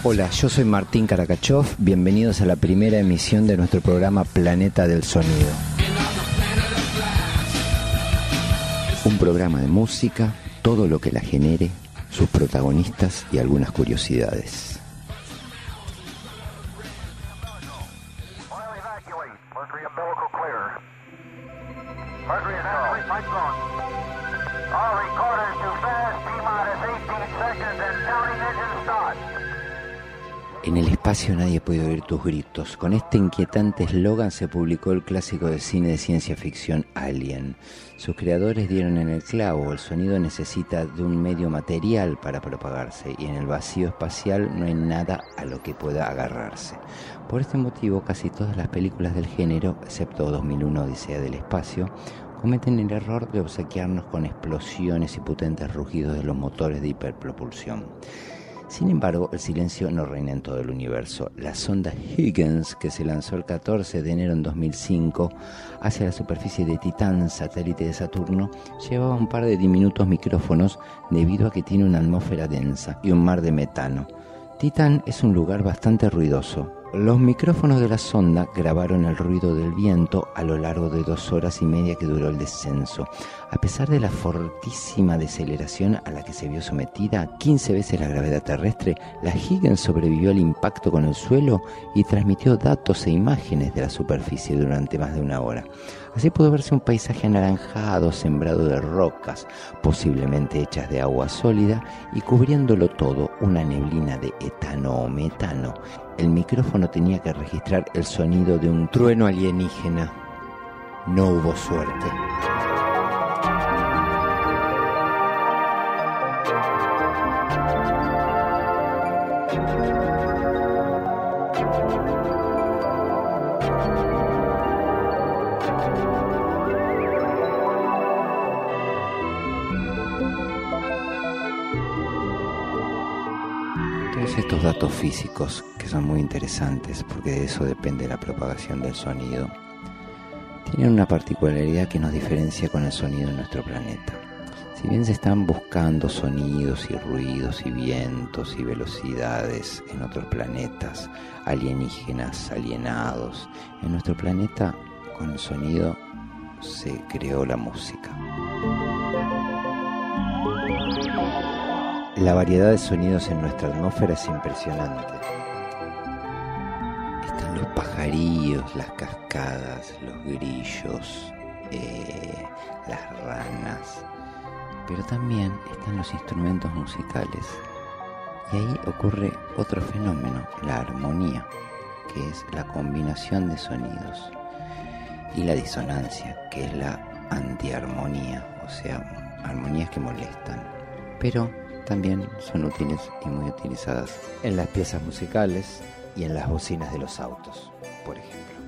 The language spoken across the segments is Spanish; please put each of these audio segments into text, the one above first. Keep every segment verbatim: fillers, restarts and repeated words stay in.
Hola, yo soy Martín Karakachov, bienvenidos a la primera emisión de nuestro programa Planeta del Sonido. Un programa de música, todo lo que la genere, sus protagonistas y algunas curiosidades. En el espacio nadie puede oír tus gritos. Con este inquietante eslogan se publicó el clásico de cine de ciencia ficción Alien. Sus creadores dieron en el clavo. El sonido necesita de un medio material para propagarse y en el vacío espacial no hay nada a lo que pueda agarrarse. Por este motivo, casi todas las películas del género, excepto dos mil uno Odisea del Espacio, cometen el error de obsequiarnos con explosiones y potentes rugidos de los motores de hiperpropulsión. Sin embargo, el silencio no reina en todo el universo. La sonda Huygens, que se lanzó el catorce de enero en dos mil cinco hacia la superficie de Titán, satélite de Saturno, llevaba un par de diminutos micrófonos debido a que tiene una atmósfera densa y un mar de metano. Titán es un lugar bastante ruidoso. Los micrófonos de la sonda grabaron el ruido del viento a lo largo de dos horas y media que duró el descenso. A pesar de la fortísima deceleración a la que se vio sometida, quince veces la gravedad terrestre, la Huygens sobrevivió al impacto con el suelo y transmitió datos e imágenes de la superficie durante más de una hora. Así pudo verse un paisaje anaranjado, sembrado de rocas, posiblemente hechas de agua sólida, y cubriéndolo todo una neblina de etano o metano. El micrófono tenía que registrar el sonido de un trueno alienígena. No hubo suerte. Estos datos físicos, que son muy interesantes porque de eso depende la propagación del sonido, tienen una particularidad que nos diferencia con el sonido en nuestro planeta. Si bien se están buscando sonidos y ruidos y vientos y velocidades en otros planetas, alienígenas, alienados, en nuestro planeta con el sonido se creó la música. La variedad de sonidos en nuestra atmósfera es impresionante. Están los pajarillos, las cascadas, los grillos, eh, las ranas, pero también están los instrumentos musicales. Y ahí ocurre otro fenómeno, la armonía, que es la combinación de sonidos, y la disonancia, que es la antiarmonía, o sea, armonías que molestan. Pero también son útiles y muy utilizadas en las piezas musicales y en las bocinas de los autos, por ejemplo.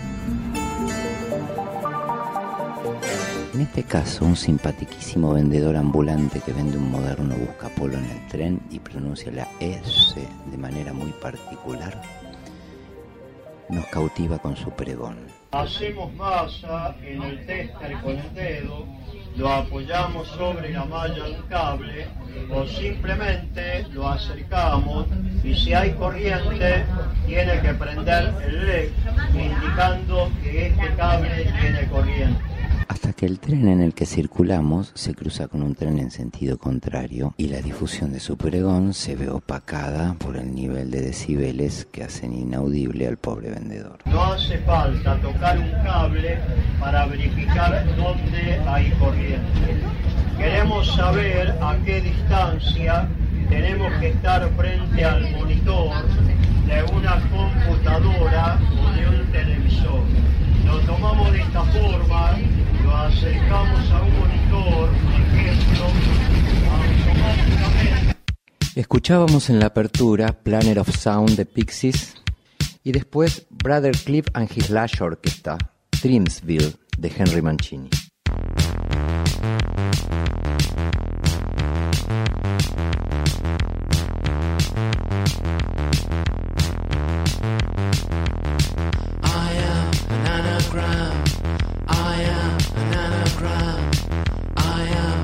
En este caso, un simpaticísimo vendedor ambulante que vende un moderno buscapolo en el tren y pronuncia la S de manera muy particular, nos cautiva con su pregón. Hacemos masa en el tester con el dedo, lo apoyamos sobre la malla de un cable o simplemente lo acercamos y si hay corriente tiene que prender el L E D indicando que este cable tiene corriente. Hasta que el tren en el que circulamos se cruza con un tren en sentido contrario y la difusión de su pregón se ve opacada por el nivel de decibeles que hacen inaudible al pobre vendedor. No hace falta tocar un cable para verificar dónde hay corriente. Queremos saber a qué distancia tenemos que estar frente al monitor de una computadora o de un televisor. Lo tomamos de esta forma, lo acercamos a un monitor, por ejemplo, automáticamente. Escuchábamos en la apertura Planet of Sound de Pixies y después Brother Cliff and His Lash Orchestra, Dreamsville de Henry Mancini.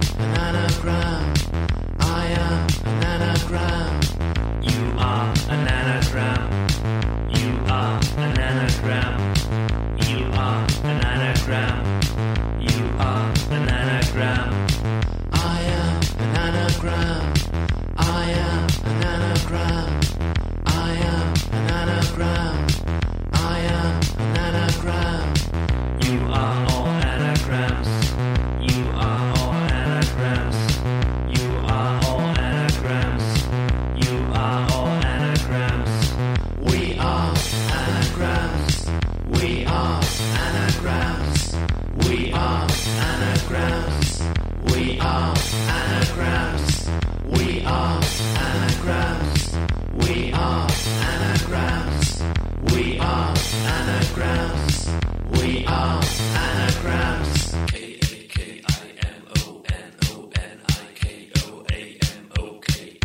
You are an anagram. You are an anagram. I am an anagram. I am an anagram. I am an anagram. I am an anagram. You are all anagrams. You are all anagrams. You are all anagrams. You are all anagrams. We are anagrams. We are anagrams. We are anagrams. We are anagrams. We are anagrams. We are anagrams. We are anagrams. We are anagrams. K A K I M O N O N I K O A M O K.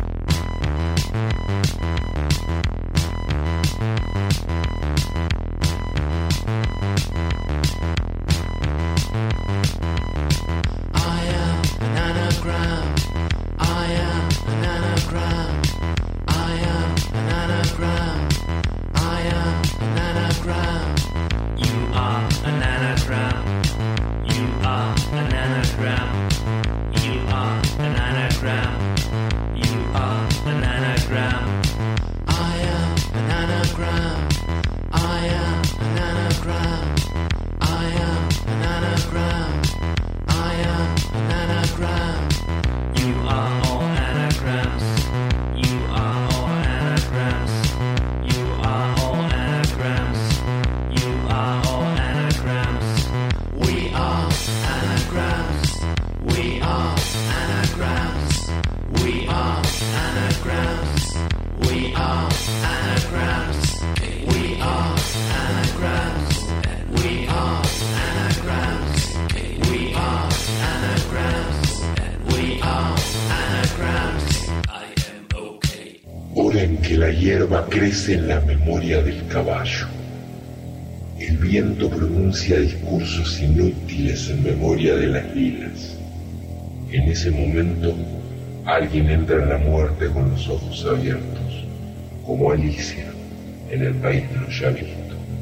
I am an anagram. I am an anagram. I am an anagram. I am an anagram. You are an anagram. You are an anagram. You are an anagram. You are an anagram. I am an anagram. I am an anagram. I am an anagram. I am an anagram. You are all anagrams. You are all anagrams. You are all anagrams. You are all anagrams. We are anagrams. We are anagrams. We are anagrams. We are anagrams. We are anagrams. We are anagrams. We are anagrams. We are anagrams. I am okay. Hora en que la hierba crece en la memoria del caballo. El viento pronuncia discursos inútiles en memoria de las lilas. En ese momento, alguien entra en la muerte con los ojos abiertos, como Alicia en el país de los ya vistos.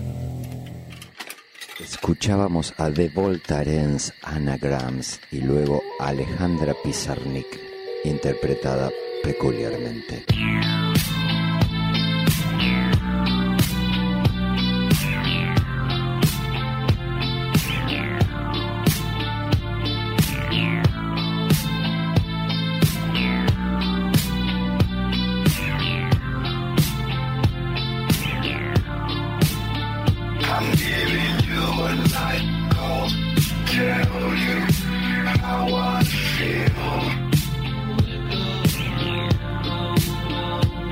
Escuchábamos a The Voltaren's Anagrams y luego a Alejandra Pizarnik, interpretada peculiarmente. How I feel.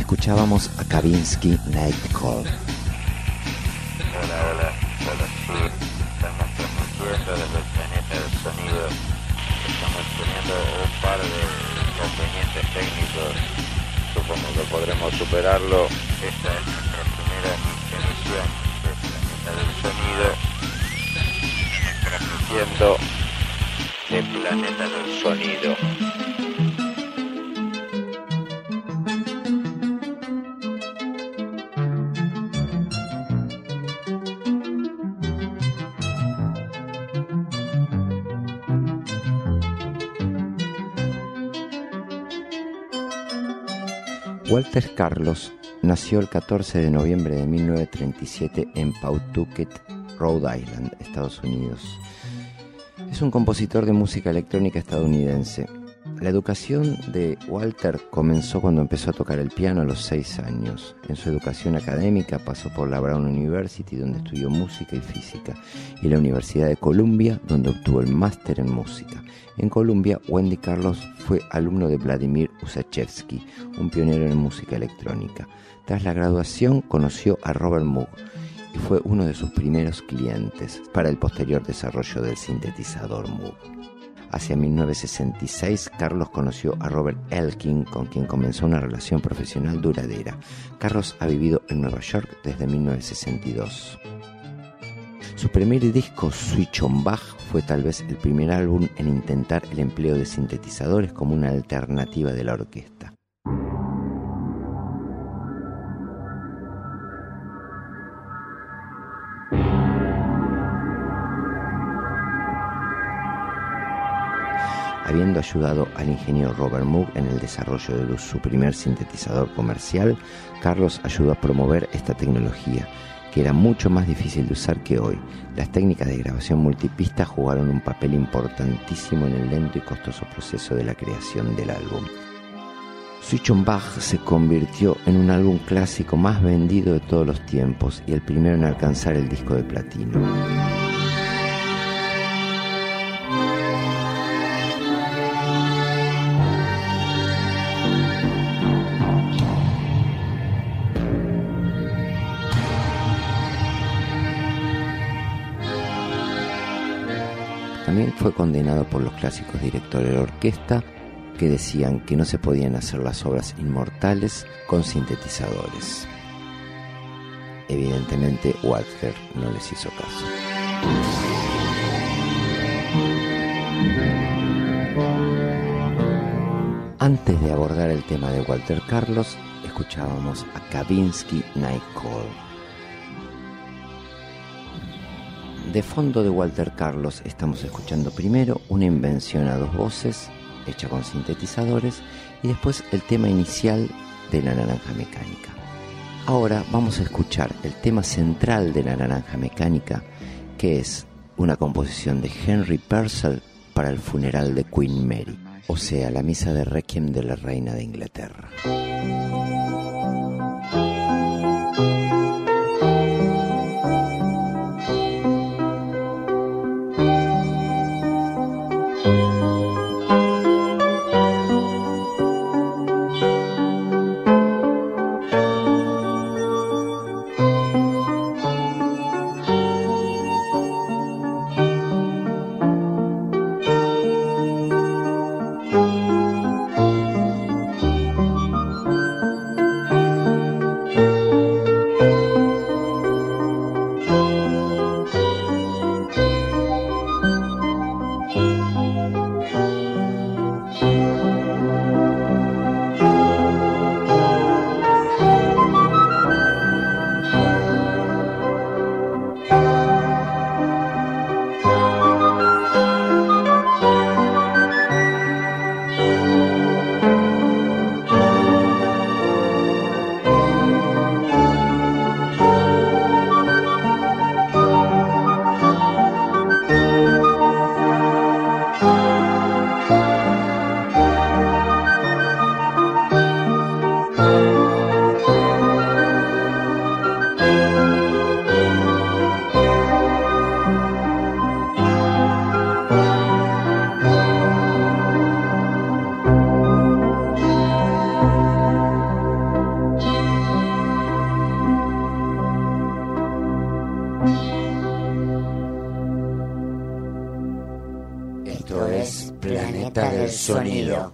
Escuchábamos a Kavinsky Night Call. Hola, hola, hola, sí, estamos transmitiendo desde el planeta del sonido. Estamos teniendo un par de inconvenientes técnicos. Supongo que podremos superarlo. Esta es nuestra primera emisión del planeta del sonido. Transmitiendo el planeta del sonido. Walter Carlos nació el catorce de noviembre de mil novecientos treinta y siete en Pawtucket, Rhode Island, Estados Unidos. Es un compositor de música electrónica estadounidense. La educación de Walter comenzó cuando empezó a tocar el piano a los seis años. En su educación académica pasó por la Brown University, donde estudió música y física, y la Universidad de Columbia, donde obtuvo el máster en música. En Columbia, Wendy Carlos fue alumno de Vladimir Ussachevsky, un pionero en música electrónica. Tras la graduación, conoció a Robert Moog y fue uno de sus primeros clientes para el posterior desarrollo del sintetizador Moog. Hacia mil novecientos sesenta y seis, Carlos conoció a Robert Elkin, con quien comenzó una relación profesional duradera. Carlos ha vivido en Nueva York desde mil novecientos sesenta y dos. Su primer disco, Switch on Bach, fue tal vez el primer álbum en intentar el empleo de sintetizadores como una alternativa de la orquesta. Habiendo ayudado al ingeniero Robert Moog en el desarrollo de su primer sintetizador comercial, Carlos ayudó a promover esta tecnología, que era mucho más difícil de usar que hoy. Las técnicas de grabación multipista jugaron un papel importantísimo en el lento y costoso proceso de la creación del álbum. Switch on Bach se convirtió en un álbum clásico más vendido de todos los tiempos y el primero en alcanzar el disco de platino. También fue condenado por los clásicos directores de orquesta, que decían que no se podían hacer las obras inmortales con sintetizadores. Evidentemente, Walter no les hizo caso. Antes de abordar el tema de Walter Carlos, escuchábamos a Kavinsky Night Call. De fondo de Walter Carlos estamos escuchando primero una invención a dos voces, hecha con sintetizadores, y después el tema inicial de La Naranja Mecánica. Ahora vamos a escuchar el tema central de La Naranja Mecánica, que es una composición de Henry Purcell para el funeral de Queen Mary, o sea, la misa de Requiem de la reina de Inglaterra. Esto es Planeta del Sonido.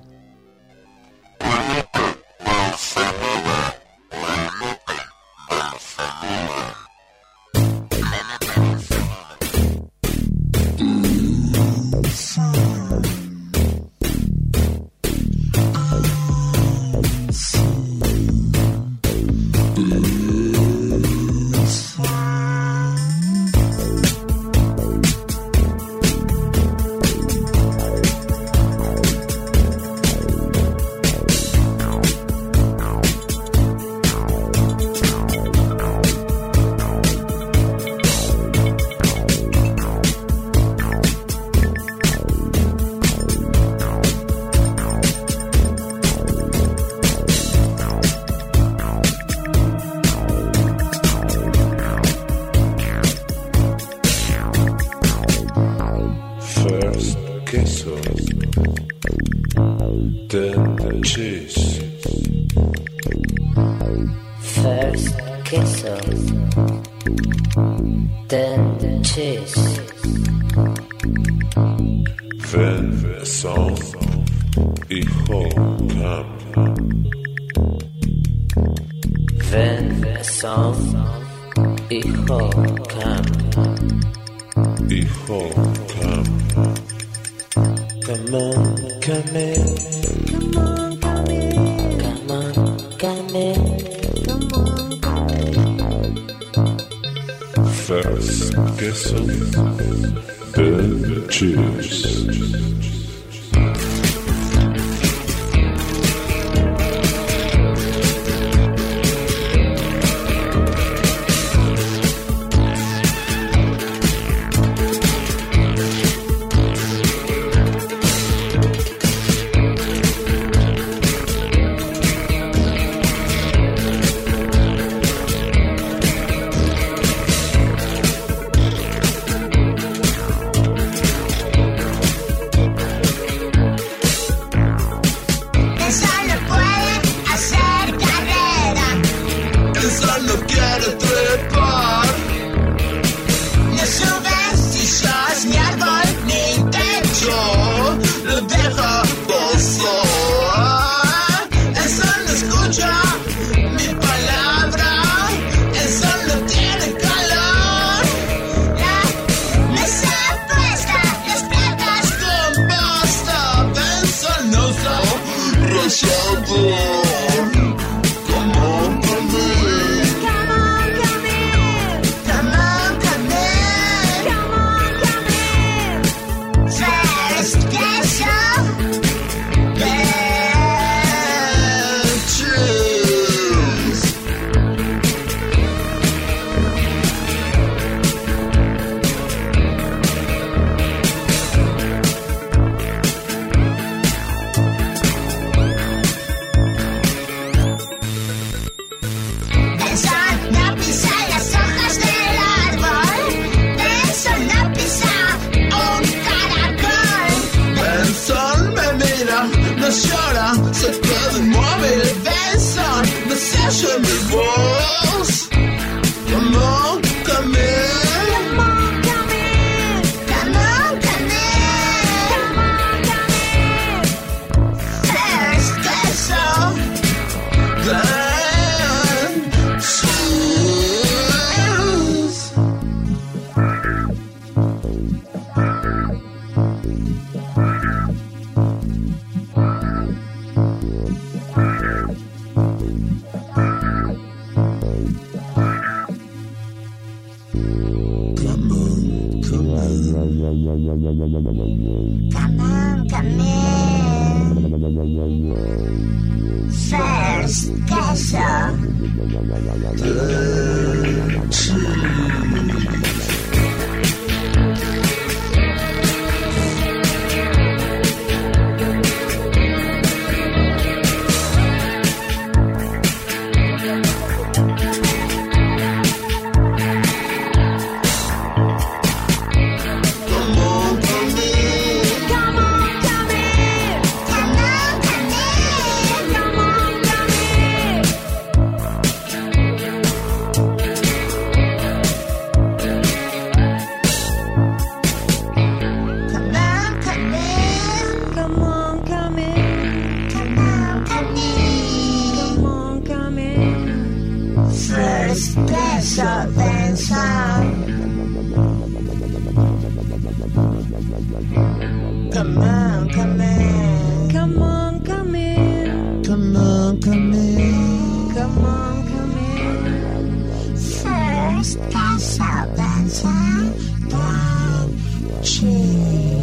Come on, come in. Come on, come in. Come on, come in. Come on, come in. First, casa danza, then cheers.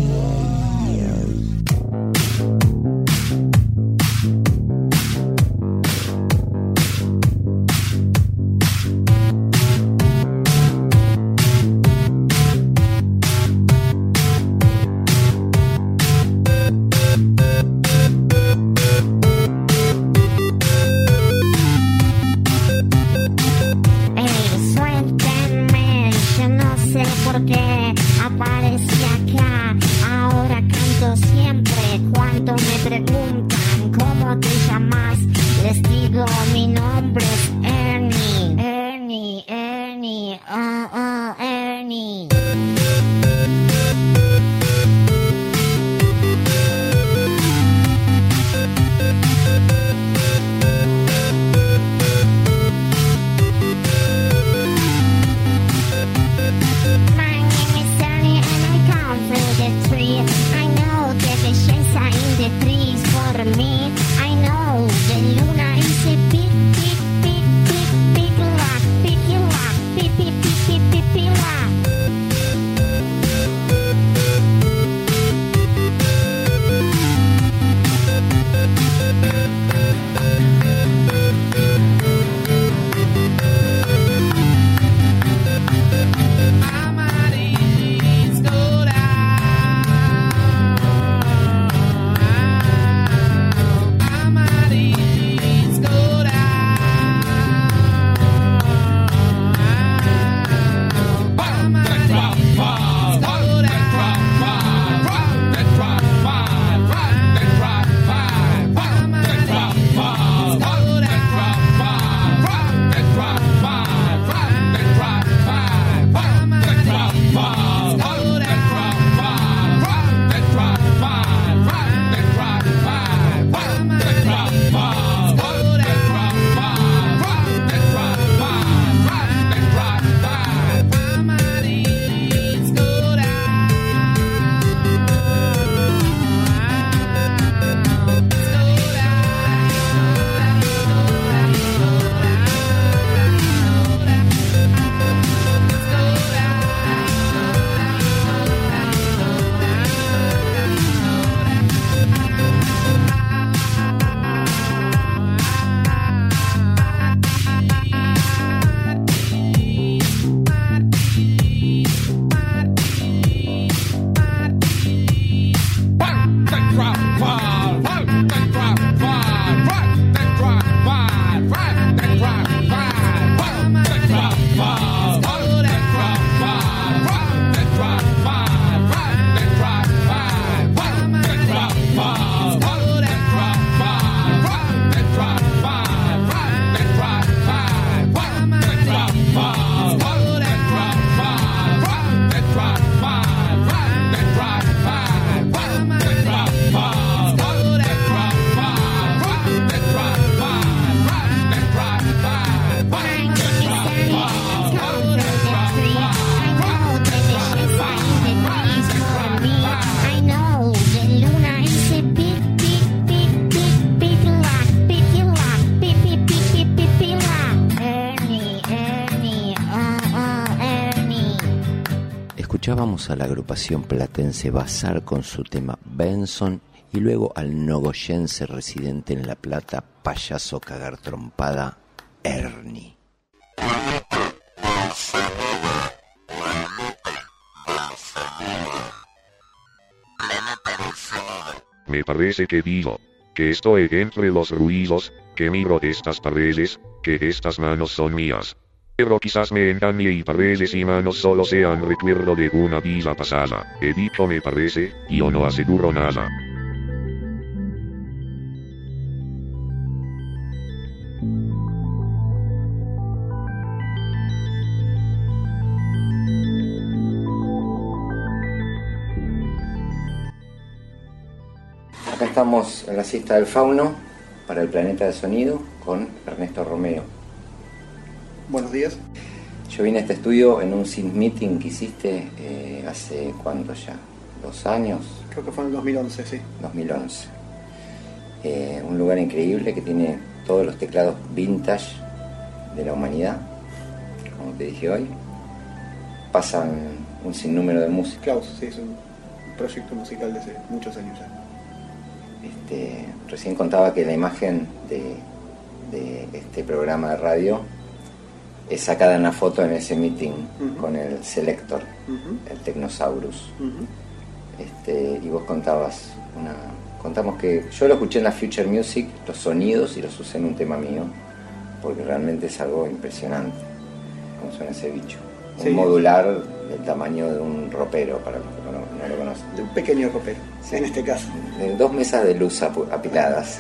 Escuchábamos a la agrupación platense Bazar con su tema Benson y luego al nogoyense residente en La Plata, payaso cagar trompada, Ernie. Me parece que digo que estoy entre los ruidos, que miro estas paredes, que estas manos son mías. Pero quizás me engañe y paredes y manos solo sean recuerdo de una vida pasada. He dicho me parece, y yo no aseguro nada. Acá estamos en la siesta del fauno para el Planeta del Sonido con Ernesto Romeo. Buenos días. Yo vine a este estudio en un synth meeting que hiciste eh, hace cuánto ya, dos años. Creo que fue en el dos mil once, sí. dos mil once. Eh, un lugar increíble que tiene todos los teclados vintage de la humanidad, como te dije hoy. Pasan un sinnúmero de música. Klaus, sí, es un proyecto musical de hace muchos años ya. Este, recién contaba que la imagen de, de este programa de radio es sacada en una foto en ese meeting uh-huh. con el Selector, uh-huh. el Technosaurus. Uh-huh. Este, y vos contabas una... Contamos que yo lo escuché en la Future Music, los sonidos, y los usé en un tema mío, porque realmente es algo impresionante cómo suena ese bicho. Un sí. modular del tamaño de un ropero, para los que no, no lo conocen. De un pequeño ropero, sí. En este caso. De dos mesas de luz apiladas.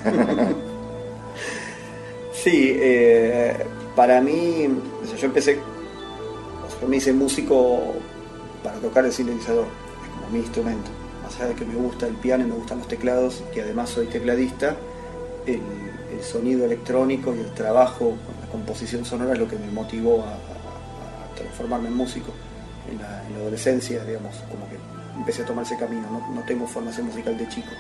Sí, eh, para mí, o sea, yo empecé, o sea, yo me hice músico para tocar el sintetizador, es como mi instrumento. Más allá de que me gusta el piano y me gustan los teclados, y además soy tecladista, el, el sonido electrónico y el trabajo con la composición sonora es lo que me motivó a, a, a transformarme en músico. En la, en la adolescencia, digamos, como que empecé a tomar ese camino, no, no tengo formación musical de chico.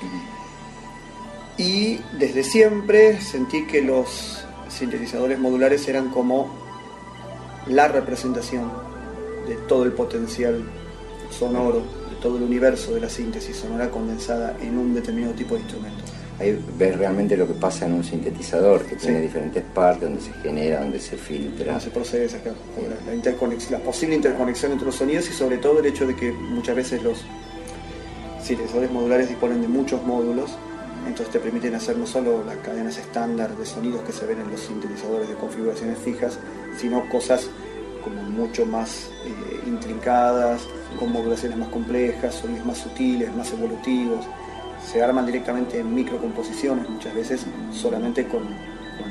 Y desde siempre sentí que los sintetizadores modulares eran como la representación de todo el potencial sonoro, de todo el universo de la síntesis sonora condensada en un determinado tipo de instrumento. Ahí ves realmente lo que pasa en un sintetizador, que Sí. tiene diferentes partes, donde se genera, donde se filtra. No se procede esa, la, la, interconexión, la posible interconexión entre los sonidos, y sobre todo el hecho de que muchas veces los sintetizadores modulares disponen de muchos módulos, entonces te permiten hacer no solo las cadenas estándar de sonidos que se ven en los sintetizadores de configuraciones fijas, sino cosas como mucho más eh, intrincadas, con modulaciones más complejas, sonidos más sutiles, más evolutivos. Se arman directamente en microcomposiciones, muchas veces solamente con, con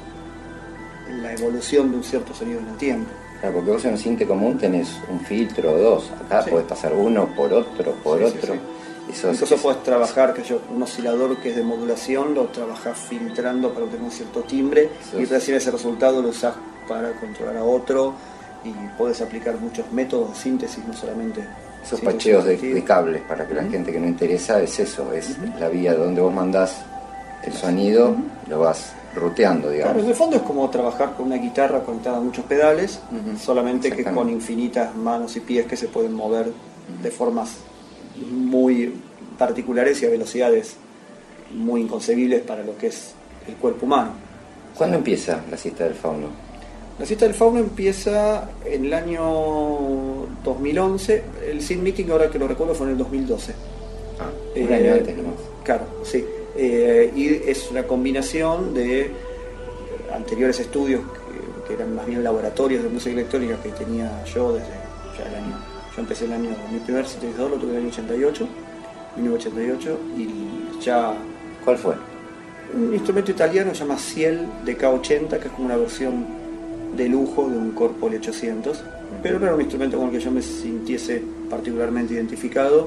la evolución de un cierto sonido en el tiempo. Claro, porque vos en un sinte común tenés un filtro o dos, acá Sí. podés pasar uno por otro, por Sí, sí, otro. sí. Eso, Incluso es- podés trabajar, que yo, un oscilador que es de modulación, lo trabajás filtrando para obtener un cierto timbre, Eso y es- recién ese resultado lo usás para controlar a otro, y podés aplicar muchos métodos de síntesis, no solamente Esos síntesis pacheos de, auditiva. de cables, para que la Ujú. gente que no interesa, es eso, es Ujú. la vía donde vos mandás el sonido, Ujú. lo vas ruteando, digamos. Claro, en el fondo es como trabajar con una guitarra conectada a muchos pedales, Ujú. solamente que Exactamente. con infinitas manos y pies que se pueden mover de formas muy particulares y a velocidades muy inconcebibles para lo que es el cuerpo humano. ¿Cuándo empieza la siesta del fauno? La siesta del fauno empieza en el año dos mil once, el Synth Meeting, ahora que lo recuerdo, fue en el dos mil doce. Ah, un Eh, año antes nomás. Claro, sí. Eh, y es una combinación de anteriores estudios que, que eran más bien laboratorios de música electrónica que tenía yo desde ya el año. Yo empecé el año, mi primer sintetizador lo tuve en el año ochenta y ocho, mil novecientos ochenta y ocho, y ya ¿Cuál fue? un instrumento italiano que se llama Ciel D K ochenta, que es como una versión de lujo de un Corpol ochocientos, pero no era un instrumento con el que yo me sintiese particularmente identificado.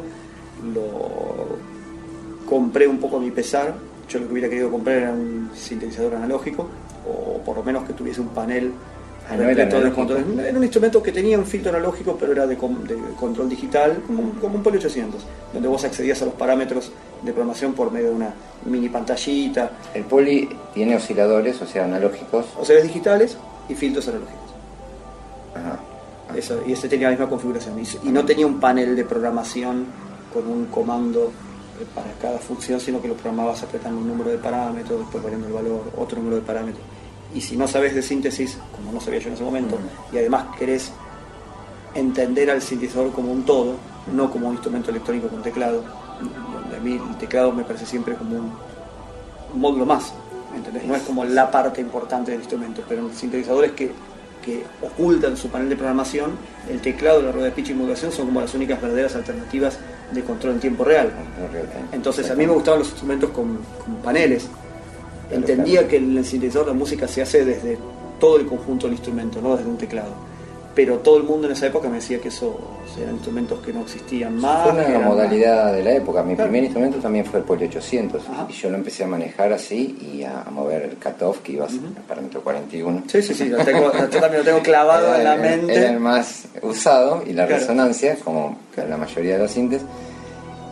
Lo compré un poco a mi pesar. Yo lo que hubiera querido comprar era un sintetizador analógico, o por lo menos que tuviese un panel Ah, no era repleto de analógico. controles. Era un instrumento que tenía un filtro analógico, pero era de, con- de control digital, como, un- como un Poly ochocientos, donde vos accedías a los parámetros de programación por medio de una mini pantallita, El Poly tiene osciladores, o sea, analógicos. osciladores digitales y filtros analógicos. Ajá. Eso, y ese tenía la misma configuración. Y, y no tenía un panel de programación con un comando eh, para cada función, sino que lo programabas apretando un número de parámetros, después variando el valor, otro número de parámetros. Y si no sabes de síntesis, como no sabía yo en ese momento, y además querés entender al sintetizador como un todo, no como un instrumento electrónico con teclado, donde a mí el teclado me parece siempre como un, un módulo más, ¿entendés? No es como la parte importante del instrumento, pero en sintetizadores que, que ocultan su panel de programación, el teclado y la rueda de pitch y modulación son como las únicas verdaderas alternativas de control en tiempo real. Entonces a mí me gustaban los instrumentos con, con paneles. Entendía que el sintetizador de música se hace desde todo el conjunto del instrumento, no desde un teclado. Pero todo el mundo en esa época me decía que eso eran instrumentos que no existían más. Fue que una eran modalidad de la época. Mi Claro. primer instrumento también fue el Poly ochocientos. Ajá. Y yo lo empecé a manejar así y a, a mover el cutoff, que iba al parámetro cuarenta y uno. más. Sí, sí, sí, lo tengo, yo también lo tengo clavado en la Era el- mente. Era el más usado, y la Claro. resonancia, como Claro. la mayoría de los sintes.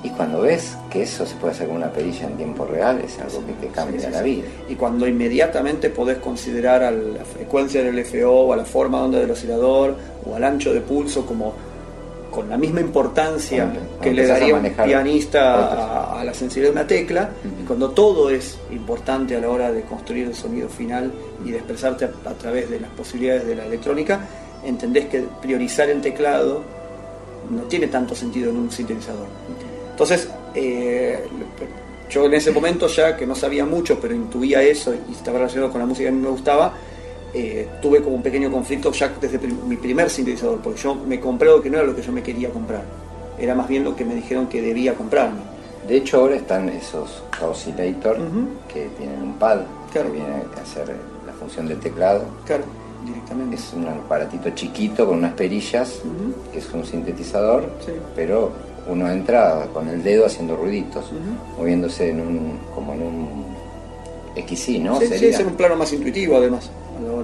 Y cuando ves que eso se puede hacer con una perilla en tiempo real, es algo que te cambia Sí, sí, la sí. vida. Y cuando inmediatamente podés considerar a la frecuencia del F O, o a la forma de onda del oscilador, o al ancho de pulso, como con la misma importancia Cuando- cuando que le empezás a daría un manejar pianista otros. a, a la sensibilidad de una tecla, Ujú. y cuando todo es importante a la hora de construir el sonido final y de expresarte a, a través de las posibilidades de la electrónica, entendés que priorizar el teclado no tiene tanto sentido en un sintetizador. Entonces, eh, yo en ese momento ya que no sabía mucho, pero intuía eso y estaba relacionado con la música que a mí me gustaba, eh, tuve como un pequeño conflicto ya desde prim- mi primer sintetizador, porque yo me compré algo que no era lo que yo me quería comprar, era más bien lo que me dijeron que debía comprarme. De hecho, ahora están esos oscillator Ujú. que tienen un pad Claro. que viene a hacer la función del teclado. Claro, directamente. Es un aparatito chiquito con unas perillas, Ujú. que es un sintetizador, Sí. pero uno entra con el dedo haciendo ruiditos, Ujú. moviéndose en un, como en un X I, ¿no? Sí, sí, Sería. es en un plano más intuitivo además, a la hora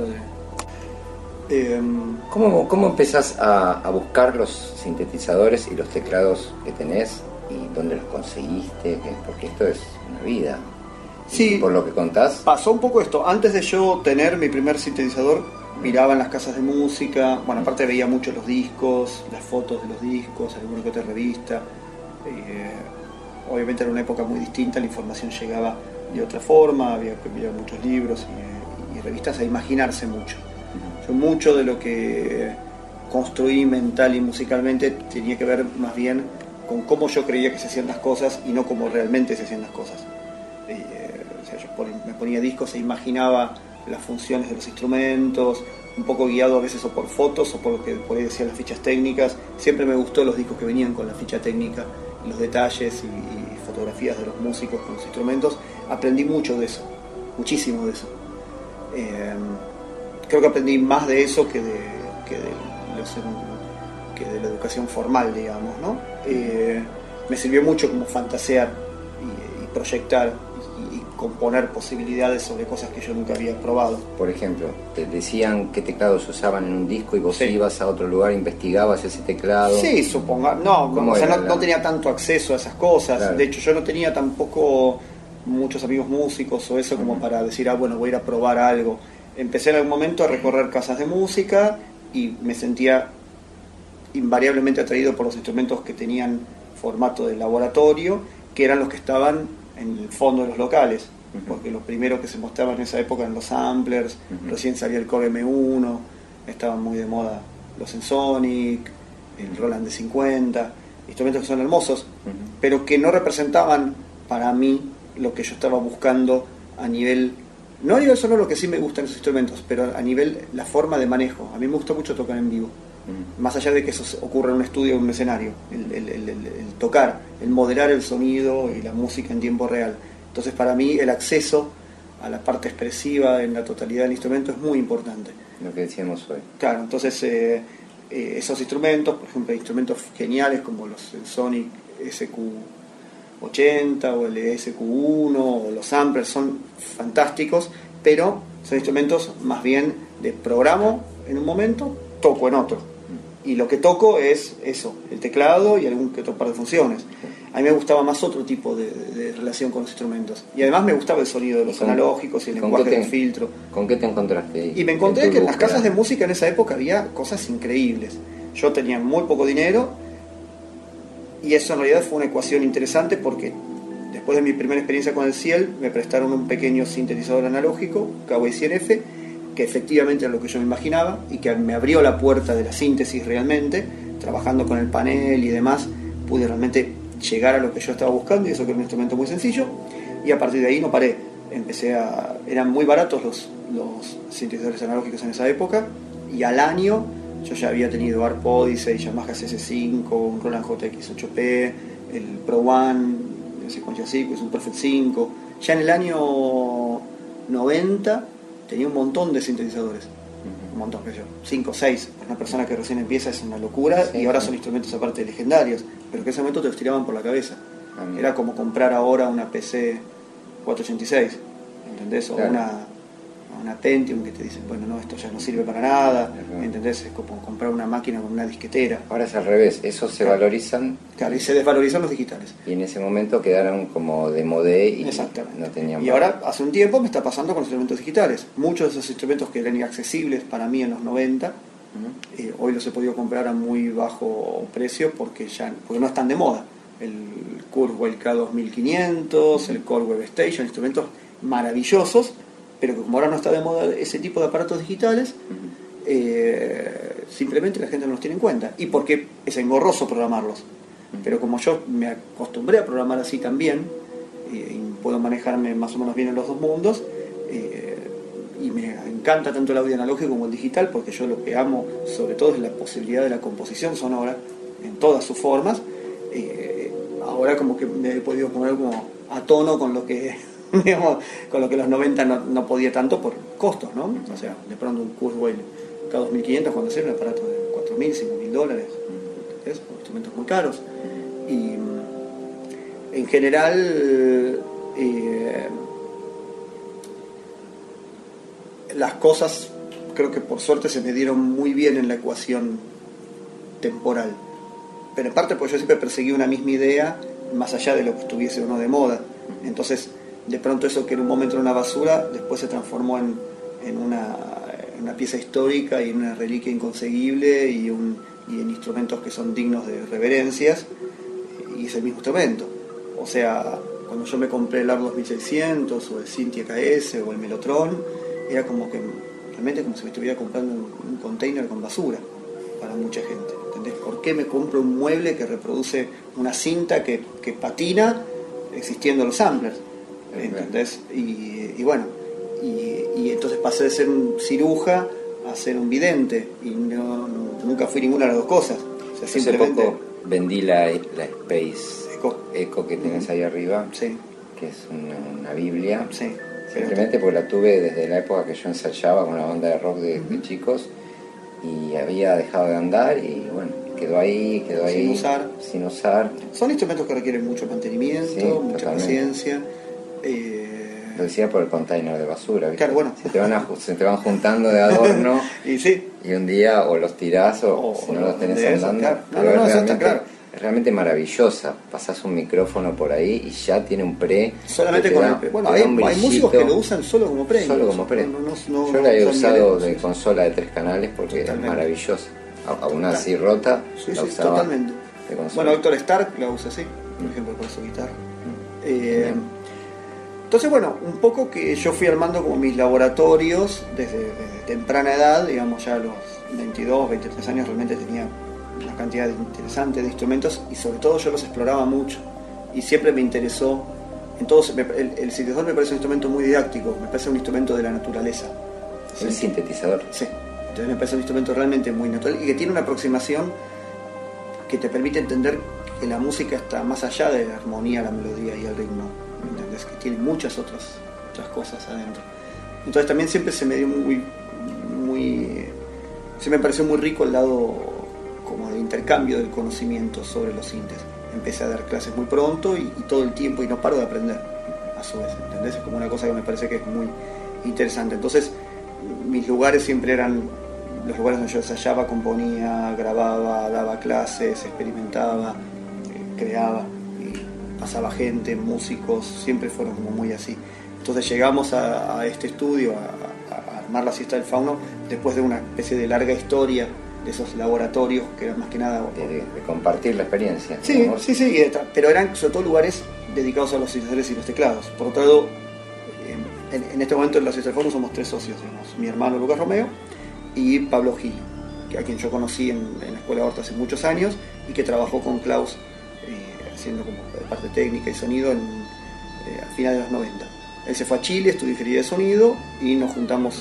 de... Em, ¿Cómo, cómo empezás a, a buscar los sintetizadores y los teclados que tenés y dónde los conseguiste? Que- Porque esto es una vida. Sí. Y por lo que contás, Pasó un poco esto. Antes de yo tener mi primer sintetizador, miraba en las casas de música. Bueno, aparte veía mucho los discos, las fotos de los discos, alguna que otra revista. Eh, obviamente era una época muy distinta, la información llegaba de otra forma, había, había muchos libros y, y revistas a imaginarse mucho. Yo mucho de lo que construí mental y musicalmente tenía que ver más bien con cómo yo creía que se hacían las cosas y no cómo realmente se hacían las cosas. Eh, o sea, yo pon- me ponía discos e imaginaba las funciones de los instrumentos, un poco guiado a veces o por fotos o por lo que por ahí decían las fichas técnicas. Siempre me gustó los discos que venían con la ficha técnica, los detalles y, y fotografías de los músicos con los instrumentos. Aprendí mucho de eso, muchísimo de eso. Eh, creo que aprendí más de eso que de, que de, los, que de la educación formal, digamos, ¿no? Eh, me sirvió mucho como fantasear y, y proyectar y, y componer posibilidades sobre cosas que yo nunca había probado. por ejemplo, te decían qué teclados usaban en un disco y vos Sí. ibas a otro lugar, investigabas ese teclado. Sí, suponga, no, ¿Cómo o sea, era no, la- no tenía tanto acceso a esas cosas. Claro. De hecho, yo no tenía tampoco muchos amigos músicos o eso como Ujú. para decir, ah, bueno, voy a ir a probar algo. Empecé en algún momento a recorrer casas de música y me sentía invariablemente atraído por los instrumentos que tenían formato de laboratorio, que eran los que estaban en el fondo de los locales, Ujú. porque los primeros que se mostraban en esa época eran los samplers, Ujú. recién salía el Core M uno, estaban muy de moda los Ensoniq, el Roland D cincuenta, instrumentos que son hermosos, Ujú. pero que no representaban para mí lo que yo estaba buscando a nivel, no a nivel sonoro, que sí me gustan esos instrumentos, pero a nivel la forma de manejo. A mí me gusta mucho tocar en vivo, Ujú. más allá de que eso se ocurra en un estudio o en un escenario, el, el- el- el- el tocar, el modelar el sonido y la música en tiempo real. Entonces para mí el acceso a la parte expresiva en la totalidad del instrumento es muy importante. Lo que decíamos hoy. Claro, entonces eh, eh, esos instrumentos, por ejemplo, hay instrumentos geniales como los Sonic S Q ochenta o el S Q uno o los samplers, son fantásticos, pero son instrumentos más bien de programo en un momento, toco en otro. Y lo que toco es eso, el teclado y algún que otro par de funciones. A mí me gustaba más otro tipo de, de relación con los instrumentos. Y además me gustaba el sonido de los ¿Y con- analógicos y el y con lenguaje qué te- del filtro. ¿Con qué te encontraste ahí? Y me encontré tu que en las búsqueda? casas de música en esa época había cosas increíbles. Yo tenía muy poco dinero y eso en realidad fue una ecuación interesante porque después de mi primera experiencia con el Ciel me prestaron un pequeño sintetizador analógico, Kawai cien F, que efectivamente era lo que yo me imaginaba y que me abrió la puerta de la síntesis realmente. Trabajando con el panel y demás, pude realmente llegar a lo que yo estaba buscando y eso que era un instrumento muy sencillo. Y a partir de ahí no paré. Empecé a... Eran muy baratos los, los sintetizadores analógicos en esa época y al año yo ya había tenido A R P Odyssey, Yamaha C S cinco, un Roland J X ocho P, el Pro One, el Sequential Sequence, un Perfect cinco. Ya en el año noventa tenía un montón de sintetizadores. Un montón, que yo, cinco o seis. Para una persona que recién empieza es una locura Sí, y ahora sí. son instrumentos aparte legendarios, pero que en ese momento te los tiraban por la cabeza. Ah, mira. Era como comprar ahora una P C cuatrocientos ochenta y seis, ¿entendés? O Claro. una, una Pentium que te dicen, bueno, no, esto ya no sirve para nada, uh-huh. ¿entendés? Es como comprar una máquina con una disquetera. Ahora es al revés, esos se claro. valorizan. Claro, y se desvalorizan los digitales. Y en ese momento quedaron como de modé y no tenían Y ahora, hace un tiempo, me está pasando con los instrumentos digitales. Muchos de esos instrumentos que eran inaccesibles para mí en los noventa, uh-huh. eh, hoy los he podido comprar a muy bajo precio porque ya porque no están de moda. El Kurzweil K dos mil quinientos, uh-huh. el Core Web Station, instrumentos maravillosos, pero que como ahora no está de moda ese tipo de aparatos digitales, uh-huh. eh, simplemente la gente no los tiene en cuenta. Y porque es engorroso programarlos. Uh-huh. Pero como yo me acostumbré a programar así también, eh, y puedo manejarme más o menos bien en los dos mundos, eh, y me encanta tanto el audio analógico como el digital, porque yo lo que amo sobre todo es la posibilidad de la composición sonora en todas sus formas. Eh, ahora como que me he podido poner como a tono con lo que... digamos, con lo que los noventa no, no podía tanto por costos, ¿no? O sea, de pronto un Kurzweil K dos mil quinientos cuando sale un aparato de cuatro mil, cinco mil dólares, ¿entendés? Instrumentos muy caros. Y en general eh, las cosas creo que por suerte se me dieron muy bien en la ecuación temporal. Pero en parte porque yo siempre perseguí una misma idea más allá de lo que estuviese o no de moda. Entonces de pronto eso que en un momento era una basura, después se transformó en, en, una, en una pieza histórica y en una reliquia inconseguible y, un, y en instrumentos que son dignos de reverencias, y es el mismo instrumento. O sea, cuando yo me compré el A R dos mil seiscientos o el Cintiq K S o el Mellotron, era como que realmente como si me estuviera comprando un, un container con basura para mucha gente. ¿Entendés? ¿Por qué me compro un mueble que reproduce una cinta que, que patina existiendo los samplers? ¿Entendés? Y, y bueno, y, y entonces pasé de ser un ciruja a ser un vidente, y no, no, nunca fui ninguna de las dos cosas. O sea, simplemente... Hace poco vendí la, la Space Echo, Echo que tienes ahí arriba, sí. que es una, una biblia, sí. simplemente porque la tuve desde la época que yo ensayaba con una banda de rock de, uh-huh. de chicos, y había dejado de andar y bueno, quedó ahí, quedó ahí sin usar. sin usar. Son instrumentos que requieren mucho mantenimiento, sí, mucha totalmente. paciencia. Eh... Lo decía por el container de basura, ¿viste? Claro, bueno. Se te van, a, se te van juntando de adorno y, sí. y un día o los tirás o, o si no los tenés andando. Claro. No, no, no, es, realmente, claro. es realmente maravillosa. Pasás un micrófono por ahí y ya tiene un pre. Solamente con da, el pre. Bueno, hay, hay músicos que lo usan solo como pre. Solo como pre. No, no, no, Yo la he usado de consola de tres canales porque totalmente. Es maravillosa. Aún así rota, sí, la sí, usaba totalmente. Bueno, Héctor Stark la usa así, por ejemplo, con su guitarra. Mm. Eh, entonces, bueno, un poco que yo fui armando como mis laboratorios desde, desde temprana edad, digamos ya a los veintidós, veintitrés años realmente tenía una cantidad interesante de instrumentos y sobre todo yo los exploraba mucho y siempre me interesó. Entonces, el, el sintetizador me parece un instrumento muy didáctico, me parece un instrumento de la naturaleza. ¿El ¿Sí? sintetizador? Sí. Entonces me parece un instrumento realmente muy natural y que tiene una aproximación que te permite entender que la música está más allá de la armonía, la melodía y el ritmo, ¿entendés? Que tiene muchas otras, otras cosas adentro. Entonces también siempre se me dio muy, muy, se me pareció muy rico el lado como de intercambio del conocimiento sobre los sintes. Empecé a dar clases muy pronto y, y todo el tiempo y no paro de aprender a su vez, ¿entendés? Es como una cosa que me parece que es muy interesante. Entonces mis lugares siempre eran los lugares donde yo ensayaba, componía, grababa, daba clases, experimentaba, eh, creaba, y pasaba gente, músicos, siempre fueron como muy así. Entonces llegamos a, a este estudio, a, a armar la siesta del fauno, después de una especie de larga historia de esos laboratorios, que eran más que nada... De, de, de compartir la experiencia. Sí, digamos. sí, sí, pero eran sobre todo lugares dedicados a los sintetizadores y los teclados. Por otro lado, en, en este momento en la siesta del fauno somos tres socios, digamos, mi hermano Lucas Romeo, y Pablo Gil, a quien yo conocí en, en la Escuela Horta hace muchos años y que trabajó con Klaus eh, haciendo como parte técnica y sonido en, eh, a finales de los noventa. Él se fue a Chile, estudió ingeniería de sonido y nos juntamos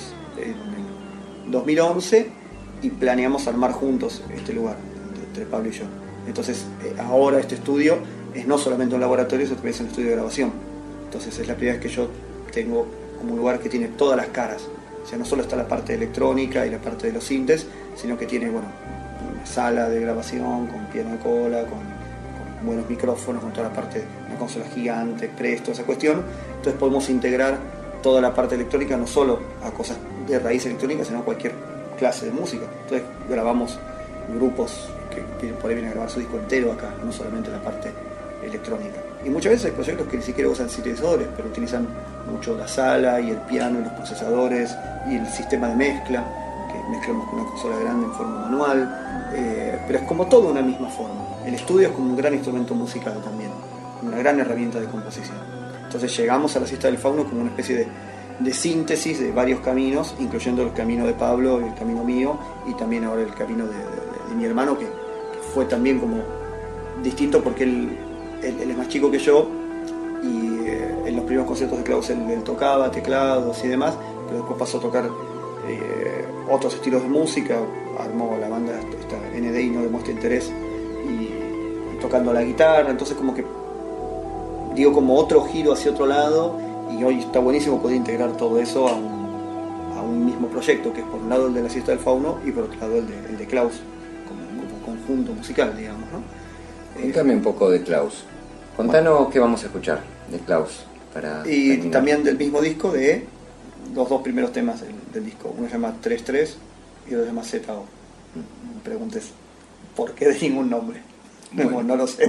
en dos mil once y planeamos armar juntos este lugar, entre, entre Pablo y yo. Entonces eh, ahora este estudio es no solamente un laboratorio, sino también es un estudio de grabación. Entonces es la primera vez que yo tengo como un lugar que tiene todas las caras. O sea, no solo está la parte electrónica y la parte de los sintes, sino que tiene, bueno, una sala de grabación con piano de cola, con, con buenos micrófonos, con toda la parte de una consola gigante, Presto, esa cuestión. Entonces podemos integrar toda la parte electrónica, no solo a cosas de raíz electrónica, sino a cualquier clase de música. Entonces grabamos grupos que, que por ahí vienen a grabar su disco entero acá, no solamente la parte electrónica. Y muchas veces hay proyectos que ni siquiera usan sintetizadores, pero utilizan mucho la sala y el piano y los procesadores y el sistema de mezcla, que mezclamos con una consola grande en forma manual, eh, pero es como todo una misma forma. El estudio es como un gran instrumento musical también, una gran herramienta de composición. Entonces llegamos a la siesta del fauno como una especie de, de síntesis de varios caminos, incluyendo el camino de Pablo, el camino mío y también ahora el camino de, de, de mi hermano, que, que fue también como distinto porque él, él, él es más chico que yo y eh, en los primeros conciertos de Klaus él, él tocaba teclados y demás, pero después pasó a tocar eh, otros estilos de música, armó la banda esta N D I, No Demuestra Interés, y, y tocando la guitarra, entonces como que digo como otro giro hacia otro lado, y hoy está buenísimo poder integrar todo eso a un, a un mismo proyecto, que es por un lado el de la siesta del fauno y por otro lado el de, el de Klaus, como, como conjunto musical, digamos, ¿no? Cuéntame un poco de Klaus. Contanos bueno. qué vamos a escuchar de Klaus. Para y terminar. También del mismo disco, de los dos primeros temas del, del disco. Uno se llama tres tres y otro se llama Z O. No me preguntes por qué de ningún nombre. Bueno. No, no lo sé.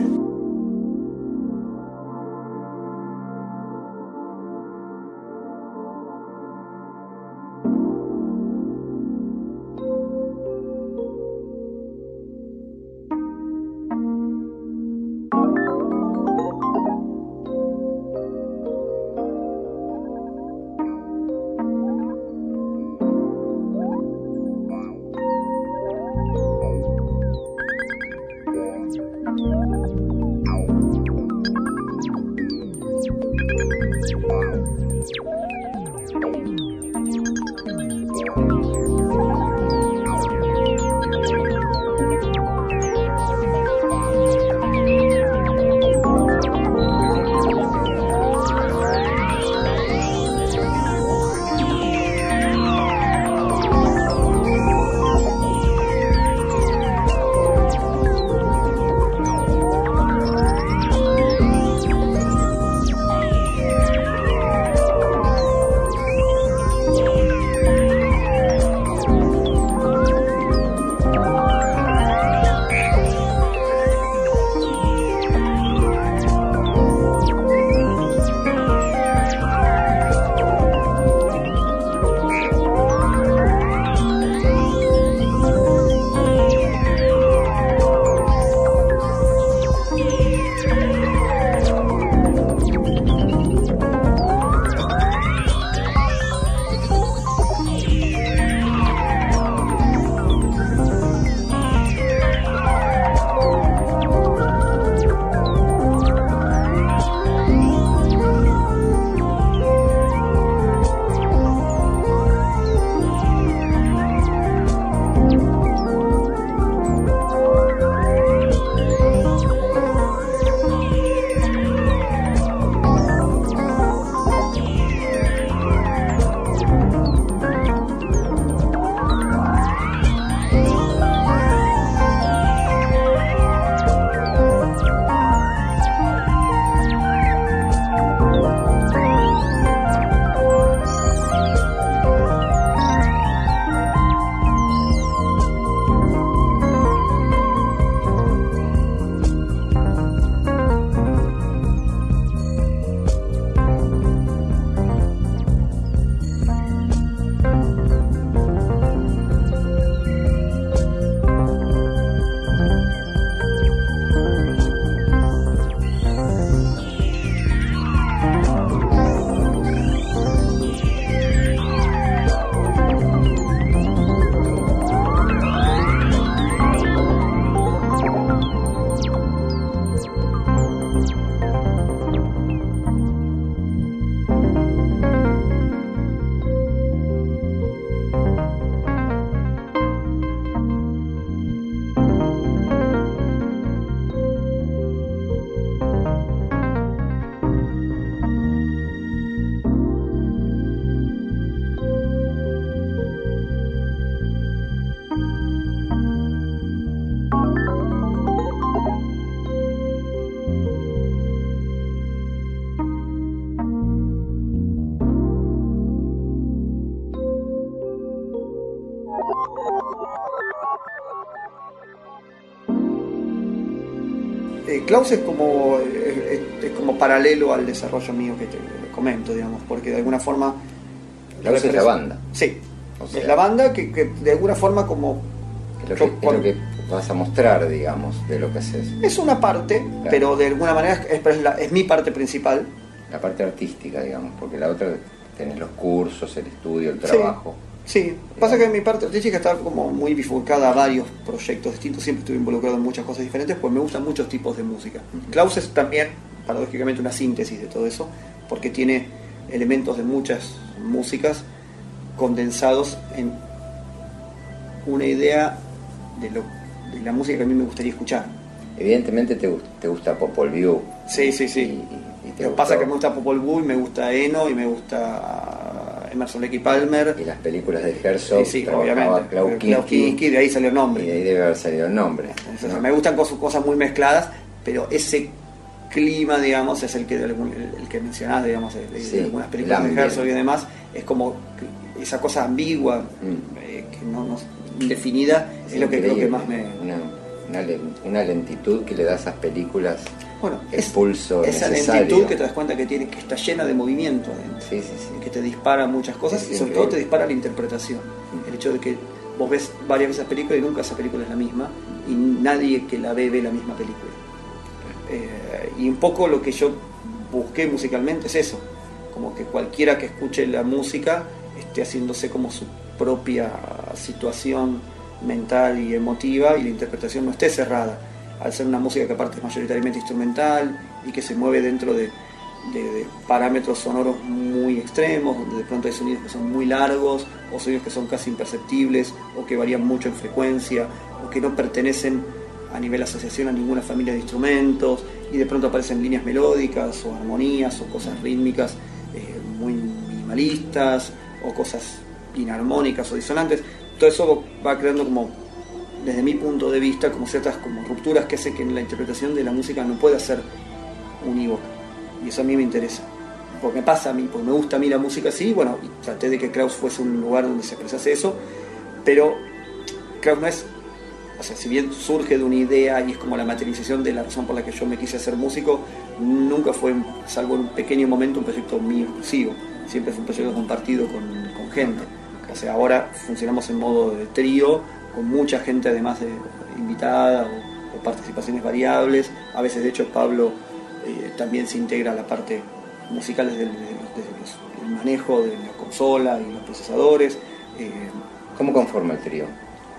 Klaus es como, es, es como paralelo al desarrollo mío que te comento, digamos, porque de alguna forma... Klaus es la banda. Sí, o sea, es la banda que, que de alguna forma como... Es lo, que, es lo que vas a mostrar, digamos, de lo que haces. Es una parte, claro. Pero de alguna manera es, es, la, es mi parte principal. La parte artística, digamos, porque la otra tenés los cursos, el estudio, el trabajo. Sí, sí. Pasa que mi parte artística está como muy bifurcada a varios proyectos distintos, siempre estuve involucrado en muchas cosas diferentes, pues me gustan muchos tipos de música. Uh-huh. Klaus es también, paradójicamente, una síntesis de todo eso, porque tiene elementos de muchas músicas condensados en una idea de, lo, de la música que a mí me gustaría escuchar. Evidentemente te, te gusta Popol Vuh. Sí, sí, sí. Y, y te Lo que pasa es que me gusta Popol Vuh y me gusta Eno y me gusta Emerson Lake y Palmer. Y las películas de Herzog, sí, sí, obviamente. Klaus Kinski, de ahí salió el nombre. Y de ahí debe haber salido el nombre. Entonces, ¿no? Me gustan cosas, cosas muy mezcladas, pero ese clima, digamos, es el que, el, el que mencionás, digamos, de, sí, de algunas películas de Herzog y demás, es como esa cosa ambigua, mm. eh, que no, no indefinida, es, es lo que creo que más me... Una, una, una lentitud que le da a esas películas, bueno, el es, pulso esa necesario. Lentitud que te das cuenta que tiene, que está llena de movimiento adentro, sí, sí, sí. que te dispara muchas cosas, sí, y sobre todo te dispara la interpretación. Mm. El hecho de que vos ves varias veces películas y nunca esa película es la misma, y nadie que la ve ve la misma película. Eh, y un poco lo que yo busqué musicalmente es eso, como que cualquiera que escuche la música esté haciéndose como su propia situación mental y emotiva, y la interpretación no esté cerrada, al ser una música que aparte es mayoritariamente instrumental y que se mueve dentro de, de, de parámetros sonoros muy extremos, donde de pronto hay sonidos que son muy largos o sonidos que son casi imperceptibles o que varían mucho en frecuencia o que no pertenecen a nivel asociación a ninguna familia de instrumentos, y de pronto aparecen líneas melódicas o armonías o cosas rítmicas eh, muy minimalistas o cosas inarmónicas o disonantes. Todo eso va creando, como desde mi punto de vista, como ciertas como rupturas que hace que en la interpretación de la música no pueda ser unívoca, y eso a mí me interesa, porque me pasa a mí, porque me gusta a mí la música así. Bueno, y traté de que Klaus fuese un lugar donde se expresase eso, pero Klaus no es... O sea, si bien surge de una idea y es como la materialización de la razón por la que yo me quise hacer músico, nunca fue, salvo en un pequeño momento, un proyecto mío exclusivo. Siempre fue un proyecto compartido con, con gente. O sea, ahora funcionamos en modo de trío, con mucha gente además de invitada o, o participaciones variables. A veces, de hecho, Pablo eh, también se integra a la parte musical desde el, desde los, el manejo de la consola y los procesadores. Eh, ¿Cómo conforma el trío?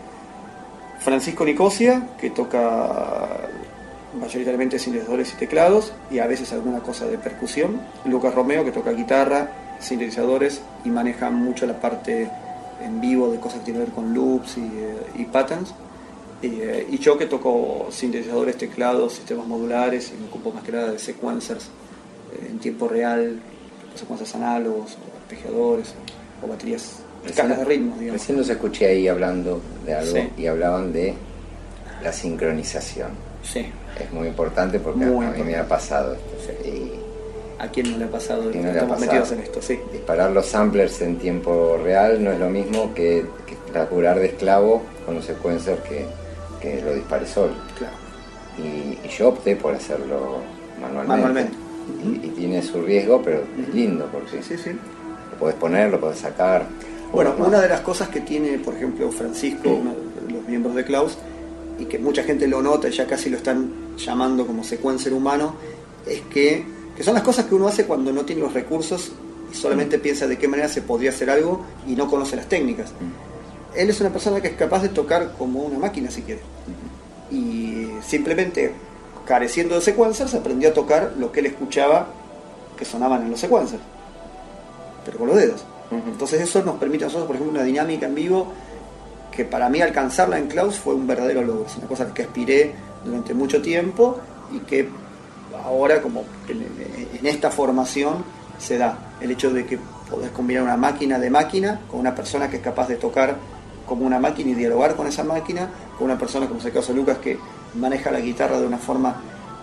Francisco Nicosia, que toca mayoritariamente sintetizadores y teclados, y a veces alguna cosa de percusión. Lucas Romeo, que toca guitarra, sintetizadores y maneja mucho la parte en vivo de cosas que tienen que ver con loops y, y patterns. Y, y yo, que toco sintetizadores, teclados, sistemas modulares, y me ocupo más que nada de sequencers en tiempo real, secuencers análogos, o arpegiadores o, o baterías. Cajas de ritmos, digamos. Recién los escuché ahí hablando de algo, sí. Y hablaban de la sincronización. Sí. Es muy importante porque muy a, a mí me ha pasado esto. Sí. Y ¿a quién no le ha pasado? ¿A quién no le Estamos ha pasado? metidos en esto, sí. Disparar los samplers en tiempo real no es lo mismo que, que laburar de esclavo con un sequencer que, que lo dispare solo. Claro. Y, y yo opté por hacerlo manualmente. Manualmente. Y, y tiene su riesgo, pero uh-huh. Es lindo porque sí, sí. Lo podés poner, lo podés sacar. Bueno, una de las cosas que tiene, por ejemplo, Francisco, uno de los miembros de Klaus, y que mucha gente lo nota y ya casi lo están llamando como sequencer humano, es que, que son las cosas que uno hace cuando no tiene los recursos y solamente mm. piensa de qué manera se podría hacer algo y no conoce las técnicas. Mm. Él es una persona que es capaz de tocar como una máquina, si quiere. Mm. Y simplemente, careciendo de sequencers, aprendió a tocar lo que él escuchaba que sonaban en los sequencers, pero con los dedos. Entonces eso nos permite a nosotros, por ejemplo, una dinámica en vivo que para mí alcanzarla en Klaus fue un verdadero logro. Es una cosa que aspiré durante mucho tiempo y que ahora, como en esta formación, se da. El hecho de que podés combinar una máquina de máquina con una persona que es capaz de tocar como una máquina y dialogar con esa máquina, con una persona, como es el caso de Lucas, que maneja la guitarra de una forma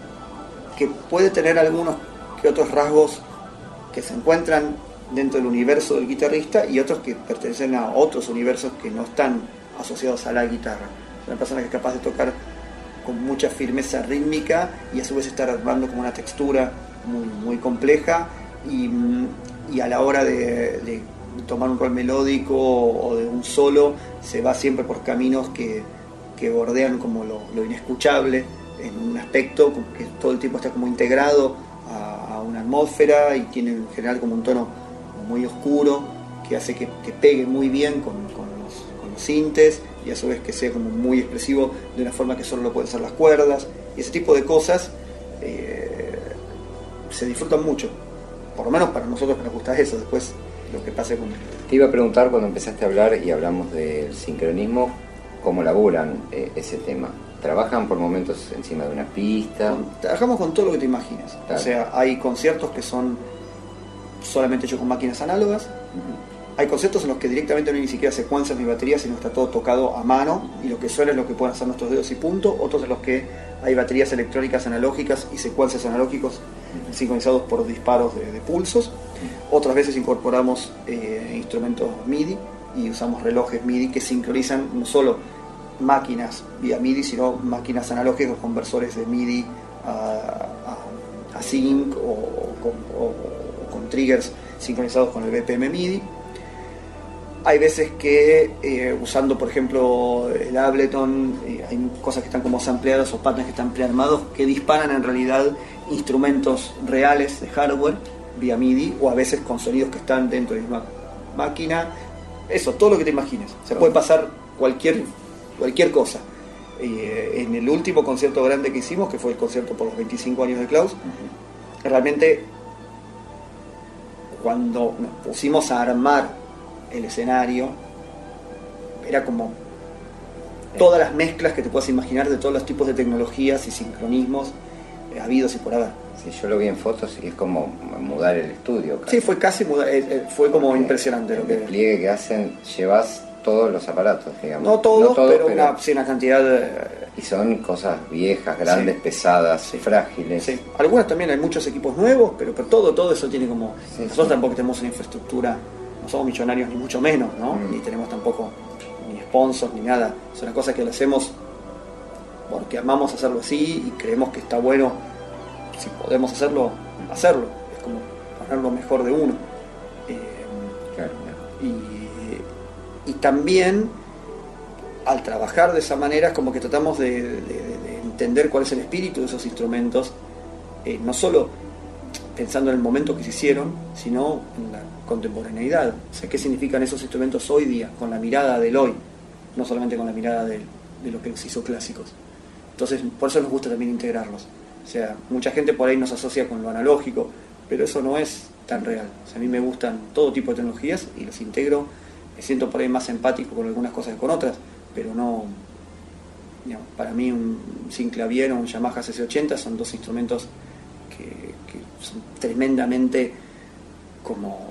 que puede tener algunos que otros rasgos que se encuentran dentro del universo del guitarrista y otros que pertenecen a otros universos que no están asociados a la guitarra. Una persona que es capaz de tocar con mucha firmeza rítmica y a su vez estar armando como una textura muy, muy compleja, y, y a la hora de, de tomar un rol melódico o de un solo se va siempre por caminos que, que bordean como lo, lo inescuchable en un aspecto, como que todo el tiempo está como integrado a, a una atmósfera y tiene en general como un tono muy oscuro que hace que, que pegue muy bien con, con, los, con los sintes, y a su vez que sea como muy expresivo de una forma que solo lo pueden hacer las cuerdas, y ese tipo de cosas eh, se disfrutan mucho, por lo menos para nosotros que nos gusta eso. Después lo que pase con... Te iba a preguntar, cuando empezaste a hablar y hablamos del sincronismo, ¿cómo laburan eh, ese tema? ¿Trabajan por momentos encima de una pista? Trabajamos con todo lo que te imagines. Claro. O sea, hay conciertos que son solamente hechos con máquinas análogas. Uh-huh. Hay conciertos en los que directamente no hay ni siquiera secuencias ni baterías, sino está todo tocado a mano y lo que suena es lo que pueden hacer nuestros dedos y punto. Otros en los que hay baterías electrónicas analógicas y secuencias analógicos uh-huh. sincronizados por disparos de, de pulsos. Uh-huh. Otras veces incorporamos eh, instrumentos MIDI y usamos relojes MIDI que sincronizan no solo máquinas vía MIDI, sino máquinas analógicas, conversores de MIDI a, a, a sync o, o, con, o, o con triggers sincronizados con el B P M MIDI. Hay veces que eh, usando por ejemplo el Ableton eh, hay cosas que están como sampleadas o patterns que están prearmados que disparan en realidad instrumentos reales de hardware vía MIDI, o a veces con sonidos que están dentro de la misma máquina. Eso, todo lo que te imagines. Se puede pasar cualquier cualquier cosa. Eh, en el último concierto grande que hicimos, que fue el concierto por los veinticinco años de Klaus, uh-huh. realmente cuando nos pusimos a armar el escenario era como todas las mezclas que te puedas imaginar de todos los tipos de tecnologías y sincronismos eh, habidos y por haber. Sí, yo lo vi en fotos y es como mudar el estudio. Casi. Sí, fue casi mudar, eh, fue como Porque impresionante el lo que... despliegue que hacen, llevas todos los aparatos, digamos. No todos, no todo, pero, pero una, sí, una cantidad de... Y son cosas viejas, grandes, sí. pesadas, sí. frágiles. Sí. Algunas también, hay muchos equipos nuevos, pero, pero todo, todo eso tiene como... Sí, nosotros sí. tampoco tenemos una infraestructura, no somos millonarios ni mucho menos, ¿no? Mm. Ni tenemos tampoco ni sponsors ni nada. Es una cosa que lo hacemos porque amamos hacerlo así y creemos que está bueno, si podemos hacerlo, hacerlo. Es como poner lo mejor de uno. Eh, claro, claro. Y, y también, al trabajar de esa manera, es como que tratamos de, de, de entender cuál es el espíritu de esos instrumentos, eh, no solo pensando en el momento que se hicieron, sino en la contemporaneidad. O sea, qué significan esos instrumentos hoy día, con la mirada del hoy, no solamente con la mirada de, de lo que los hizo clásicos. Entonces, por eso nos gusta también integrarlos. O sea, mucha gente por ahí nos asocia con lo analógico, pero eso no es tan real. O sea, a mí me gustan todo tipo de tecnologías y los integro. Me siento por ahí más empático con algunas cosas que con otras, pero no... Digamos, para mí un Synclavier o un Yamaha C C ochenta son dos instrumentos que, que son tremendamente como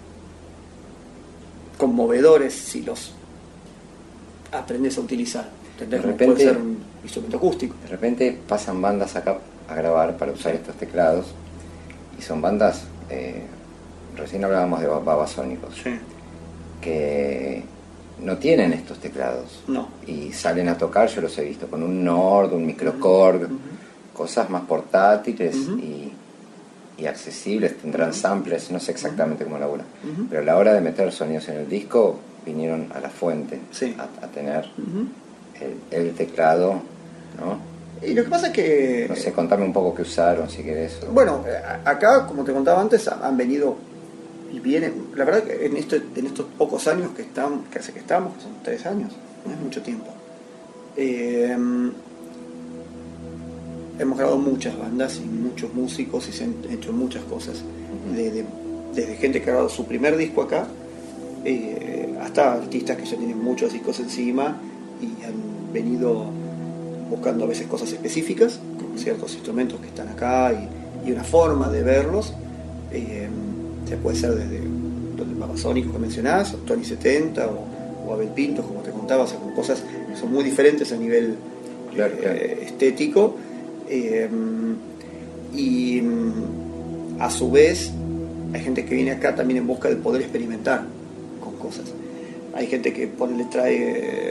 conmovedores si los aprendes a utilizar. De repente puede ser un instrumento acústico. De repente pasan bandas acá a grabar para usar estos teclados y son bandas, eh, recién hablábamos de babasónicos, sí. que no tienen estos teclados. No. Y salen a tocar, yo los he visto con un Nord, un Microkorg, uh-huh. cosas más portátiles uh-huh. y, y accesibles, tendrán uh-huh. samplers, no sé exactamente uh-huh. cómo laburan. Uh-huh. Pero a la hora de meter sonidos en el disco, vinieron a la fuente, sí. a, a tener uh-huh. el, el teclado, ¿no? Y lo que pasa es que... No sé, contame un poco qué usaron, si querés. O... Bueno, acá, como te contaba antes, han venido y vienen... La verdad que en, esto, en estos pocos años que estamos, que hace que estamos, que son tres años, no es mucho tiempo, eh, hemos grabado muchas bandas y muchos músicos y se han hecho muchas cosas. Uh-huh. de, de, desde gente que ha grabado su primer disco acá, eh, hasta artistas que ya tienen muchos discos encima y han venido buscando a veces cosas específicas, con ciertos instrumentos que están acá y, y una forma de verlos. Eh, ya puede ser desde los babasónicos que mencionás, o Tony setenta o, o Abel Pinto, como te contaba, o sea, con cosas que son muy diferentes a nivel claro, claro. Eh, estético. Eh, y a su vez hay gente que viene acá también en busca de poder experimentar con cosas. Hay gente que por le trae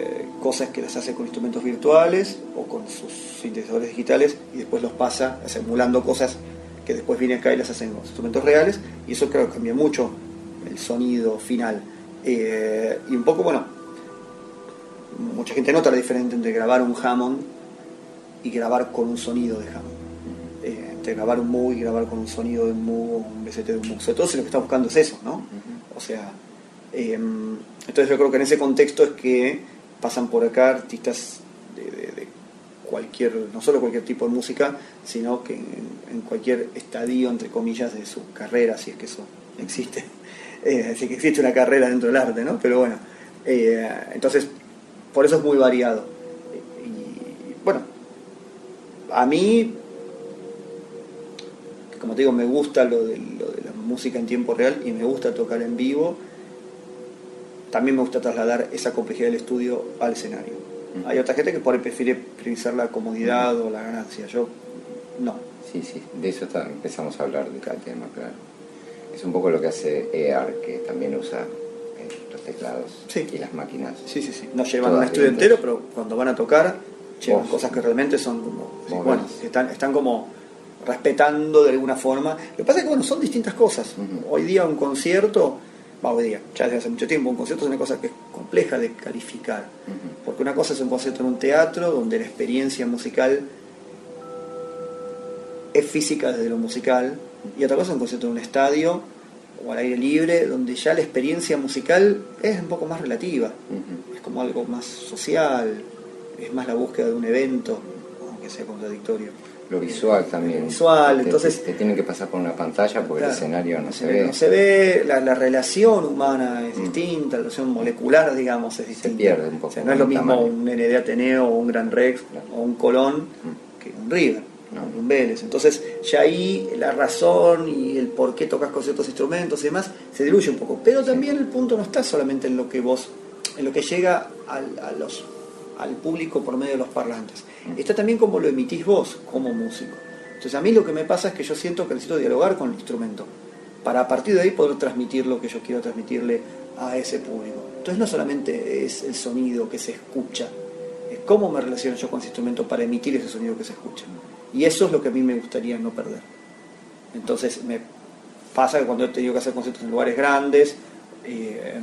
cosas que las hace con instrumentos virtuales o con sus sintetizadores digitales y después los pasa simulando cosas que después vienen acá y las hacen con instrumentos reales, y eso creo que cambia mucho el sonido final. Eh, y un poco, bueno, mucha gente nota la diferencia entre grabar un Hammond y grabar con un sonido de Hammond. Eh, entre grabar un Moog y grabar con un sonido de un Moog, un B C T de un Moog. Sobre todo si lo que está buscando es eso, ¿no? O sea, eh, entonces yo creo que en ese contexto es que pasan por acá artistas de, de, de cualquier, no solo cualquier tipo de música, sino que en, en cualquier estadio, entre comillas, de su carrera, si es que eso existe. Eh, así que existe una carrera dentro del arte, ¿no? Pero bueno, eh, entonces, por eso es muy variado. Y bueno, a mí, como te digo, me gusta lo de, lo de la música en tiempo real y me gusta tocar en vivo. También me gusta trasladar esa complejidad del estudio al escenario. Uh-huh. Hay otra gente que por ahí prefiere priorizar la comodidad uh-huh. o la ganancia. Yo, no. Sí, sí, de eso está, empezamos a hablar de cada tema, claro. Es un poco lo que hace E A R, que también usa eh, los teclados sí. y las máquinas. Sí, sí, sí. No llevan un estudio entero, pero cuando van a tocar, llevan cosas que realmente son como... Sí, bueno, están, están como respetando de alguna forma. Lo que pasa es que bueno, son distintas cosas. Uh-huh. Hoy día un concierto, va hoy día, ya desde hace mucho tiempo, un concierto es una cosa que es compleja de calificar. Uh-huh. Porque una cosa es un concierto en un teatro, donde la experiencia musical es física desde lo musical, y otra cosa es un concierto en un estadio o al aire libre, donde ya la experiencia musical es un poco más relativa. Uh-huh. Es como algo más social, es más la búsqueda de un evento, aunque sea contradictorio. Lo visual también. Lo visual, te, entonces... Te, te tienen que pasar por una pantalla porque claro, el escenario no se ve. No se ve, la, la relación humana es mm. distinta, la relación molecular, digamos, es distinta. Se pierde un poco. O sea, no es lo mismo tamaño. Un N D Ateneo o un Gran Rex claro. o un Colón mm. que un River, no. un Vélez. Entonces ya ahí la razón y el por qué tocas con ciertos instrumentos y demás se diluye un poco. Pero también sí. el punto no está solamente en lo que vos, en lo que llega al, a los, al público por medio de los parlantes. Mm. Está también como lo emitís vos como músico. Entonces a mí lo que me pasa es que yo siento que necesito dialogar con el instrumento para a partir de ahí poder transmitir lo que yo quiero transmitirle a ese público. Entonces no solamente es el sonido que se escucha, es cómo me relaciono yo con ese instrumento para emitir ese sonido que se escucha. Y eso es lo que a mí me gustaría no perder. Entonces me pasa que cuando he tenido que hacer conciertos en lugares grandes, eh,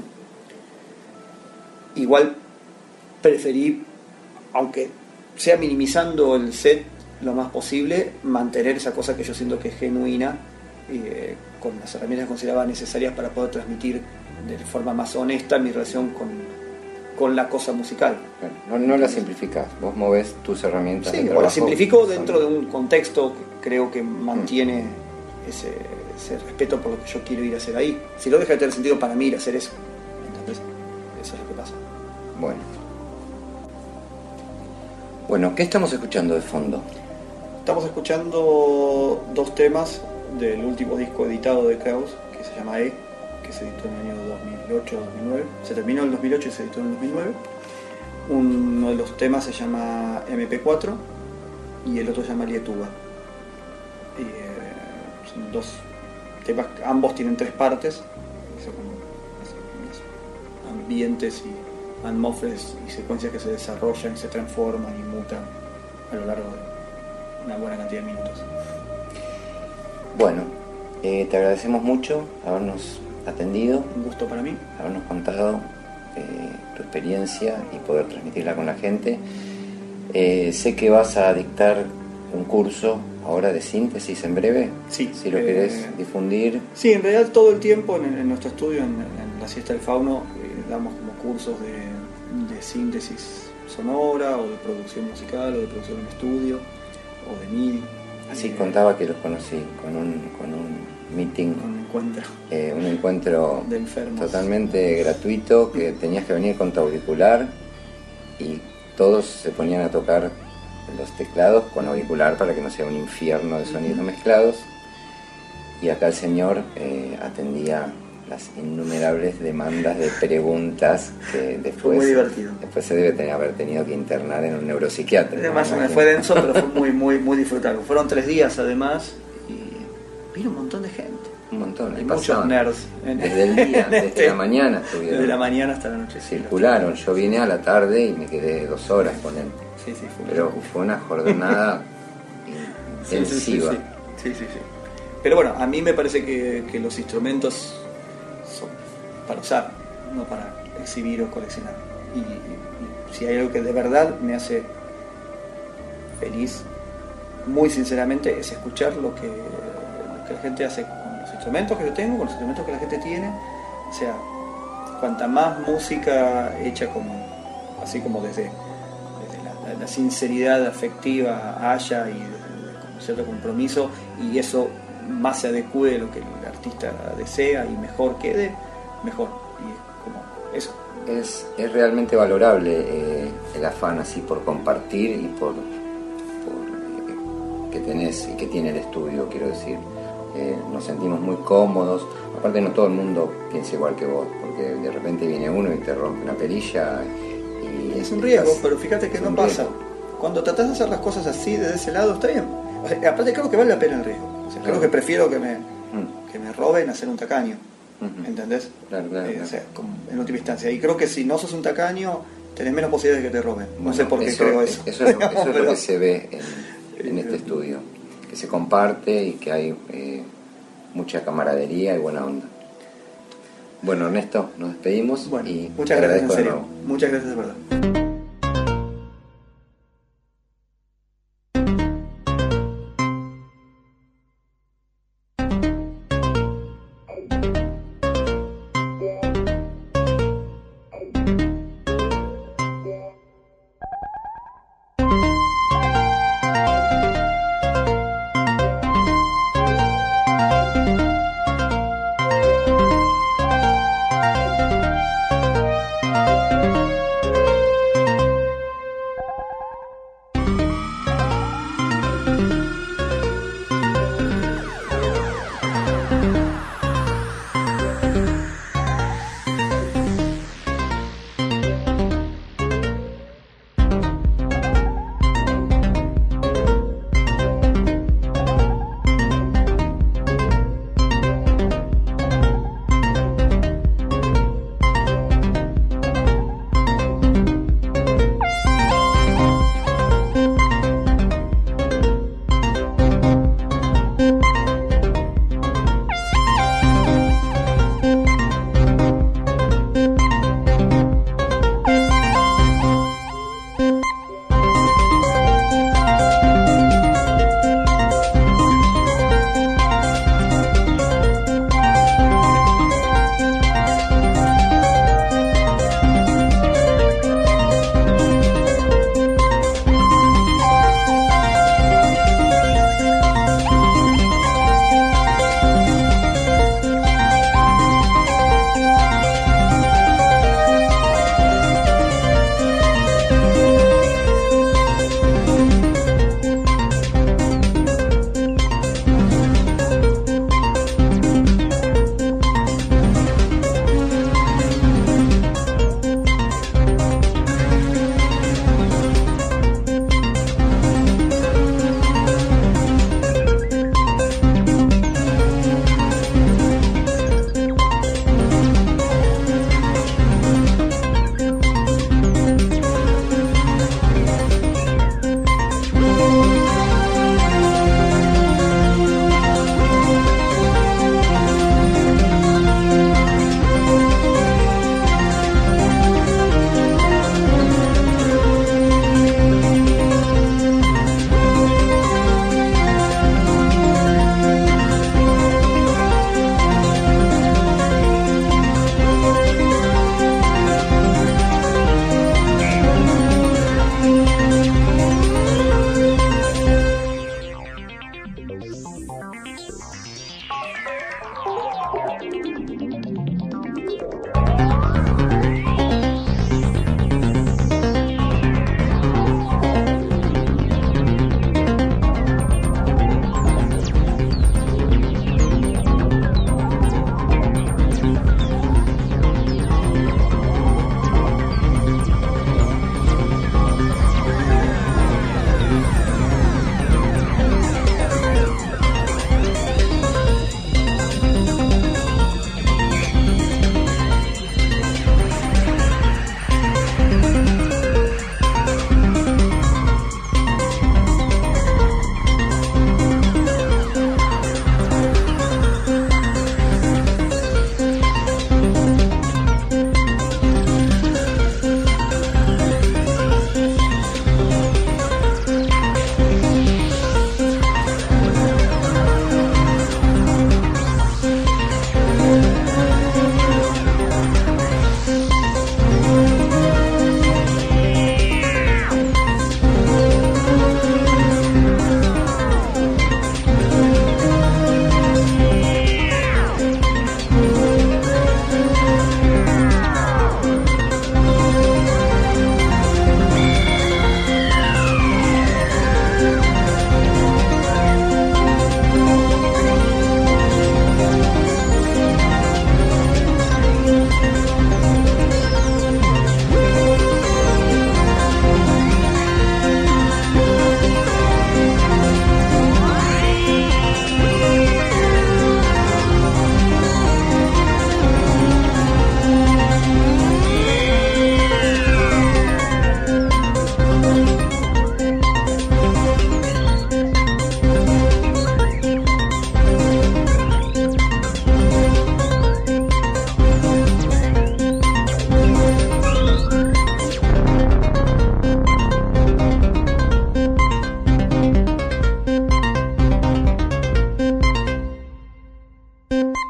igual preferí, aunque sea minimizando el set lo más posible, mantener esa cosa que yo siento que es genuina, eh, con las herramientas que consideraba necesarias para poder transmitir de forma más honesta mi relación con, con la cosa musical. No, no la simplificás, vos movés tus herramientas. Sí, de o la simplifico dentro de un contexto que creo que mantiene mm. ese, ese respeto por lo que yo quiero ir a hacer ahí. Si no, deja de tener sentido para mí ir a hacer eso. Entonces, eso es lo que pasa. Bueno. Bueno, ¿qué estamos escuchando de fondo? Estamos escuchando dos temas del último disco editado de Chaos, que se llama E, que se editó en el año dos mil ocho dos mil nueve. Se terminó en el dos mil ocho y se editó en el dos mil nueve. Uno de los temas se llama M P cuatro y el otro se llama Lietuva. Eh, son dos temas, ambos tienen tres partes, son como ambientes y atmósferas y secuencias que se desarrollan, se transforman y mutan a lo largo de una buena cantidad de minutos. Bueno, eh, te agradecemos mucho habernos atendido. Un gusto para mí. Habernos contado eh, tu experiencia y poder transmitirla con la gente. Eh, sé que vas a dictar un curso ahora de síntesis en breve. Sí. Si lo eh, querés difundir. Sí, en realidad todo el tiempo en, en nuestro estudio, en, en la Siesta del Fauno, eh, damos como cursos de, de síntesis sonora o de producción musical o de producción en estudio o de M I D I. Así eh, contaba que los conocí con un, con un meeting, un encuentro, eh, un encuentro de enfermos, totalmente gratuito, que tenías que venir con tu auricular y todos se ponían a tocar los teclados con auricular para que no sea un infierno de sonidos uh-huh. mezclados, y acá el señor eh, atendía las innumerables demandas de preguntas que después, fue muy divertido. Después se debe tener, haber tenido que internar en un neuropsiquiatra. Además, ¿no? Fue denso, pero fue muy, muy, muy disfrutable. Fueron tres días además, vino un montón de gente. Un montón. Hay y muchos pasaban nerds. En, Desde el día, en desde este- la mañana estuvieron. Desde la mañana hasta la noche. sí. Circularon. Yo vine a la tarde y me quedé dos horas con él. Sí, sí, fue Pero fue una jornada Sí, sí, sí, intensiva. sí. Sí, sí, sí. Pero bueno, a mí me parece que, que los instrumentos son para usar, no para exhibir o coleccionar. Y, y- y si hay algo que de verdad me hace feliz, muy sinceramente, es escuchar lo que, lo que la gente hace con los instrumentos que yo tengo, con los instrumentos que la gente tiene. O sea, cuanta más música hecha como, así como desde, desde la, la- la sinceridad afectiva haya y desde, con cierto compromiso, y eso más se adecue a lo que el artista desea y mejor quede, mejor. Y es como eso. Es, es realmente valorable eh, el afán así por compartir y por, por eh, que tenés y que tiene el estudio, quiero decir. Eh, nos sentimos muy cómodos. Aparte, no todo el mundo piensa igual que vos, porque de repente viene uno y te rompe una perilla. Y Es un riesgo, estás- pero fíjate que es no un pasa. riesgo. Cuando tratás de hacer las cosas así, desde ese lado, está bien. O sea, aparte creo que vale la pena el riesgo. O sea, creo Claro. que prefiero que me, Mm, que me roben a ser un tacaño. ujú. ¿Entendés? Claro, claro, Eh, claro. O sea, como en última instancia. Y creo que si no sos un tacaño, tenés menos posibilidades de que te roben. No Bueno, sé por qué eso, creo eso. Eso es, lo, eso es lo Pero- que se ve en, en este estudio, que se comparte y que hay eh, mucha camaradería y buena onda. Bueno, Ernesto, nos despedimos Bueno, y muchas te gracias en agradezco de serio. nuevo. Muchas gracias de verdad.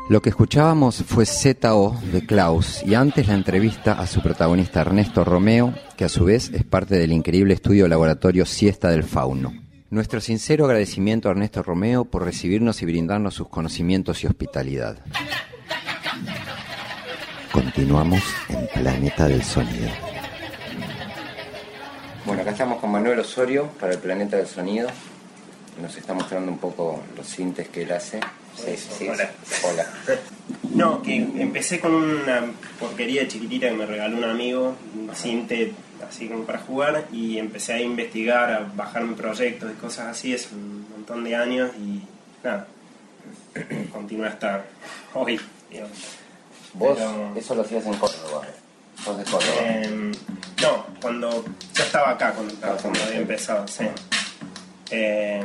Lo que escuchábamos fue Z O de Klaus y antes la entrevista a su protagonista Ernesto Romeo, que a su vez es parte del increíble estudio laboratorio Siesta del Fauno. Nuestro sincero agradecimiento a Ernesto Romeo por recibirnos y brindarnos sus conocimientos y hospitalidad. Continuamos en Planeta del Sonido. Bueno, acá estamos con Manuel Osorio para el Planeta del Sonido. Nos está mostrando un poco los sintes que él hace. Sí, sí, sí. Hola. Hola. No, que empecé con una porquería chiquitita que me regaló un amigo, un sinte así como para jugar, y empecé a investigar, a bajarme proyectos y cosas así, es un montón de años y nada, continúa hasta hoy, digamos. ¿Vos Pero, eso lo hacías en Córdoba? ¿Sos de Córdoba? Eh, no, cuando ya estaba acá, cuando, Ah, cuando había empezado, sí. Eh,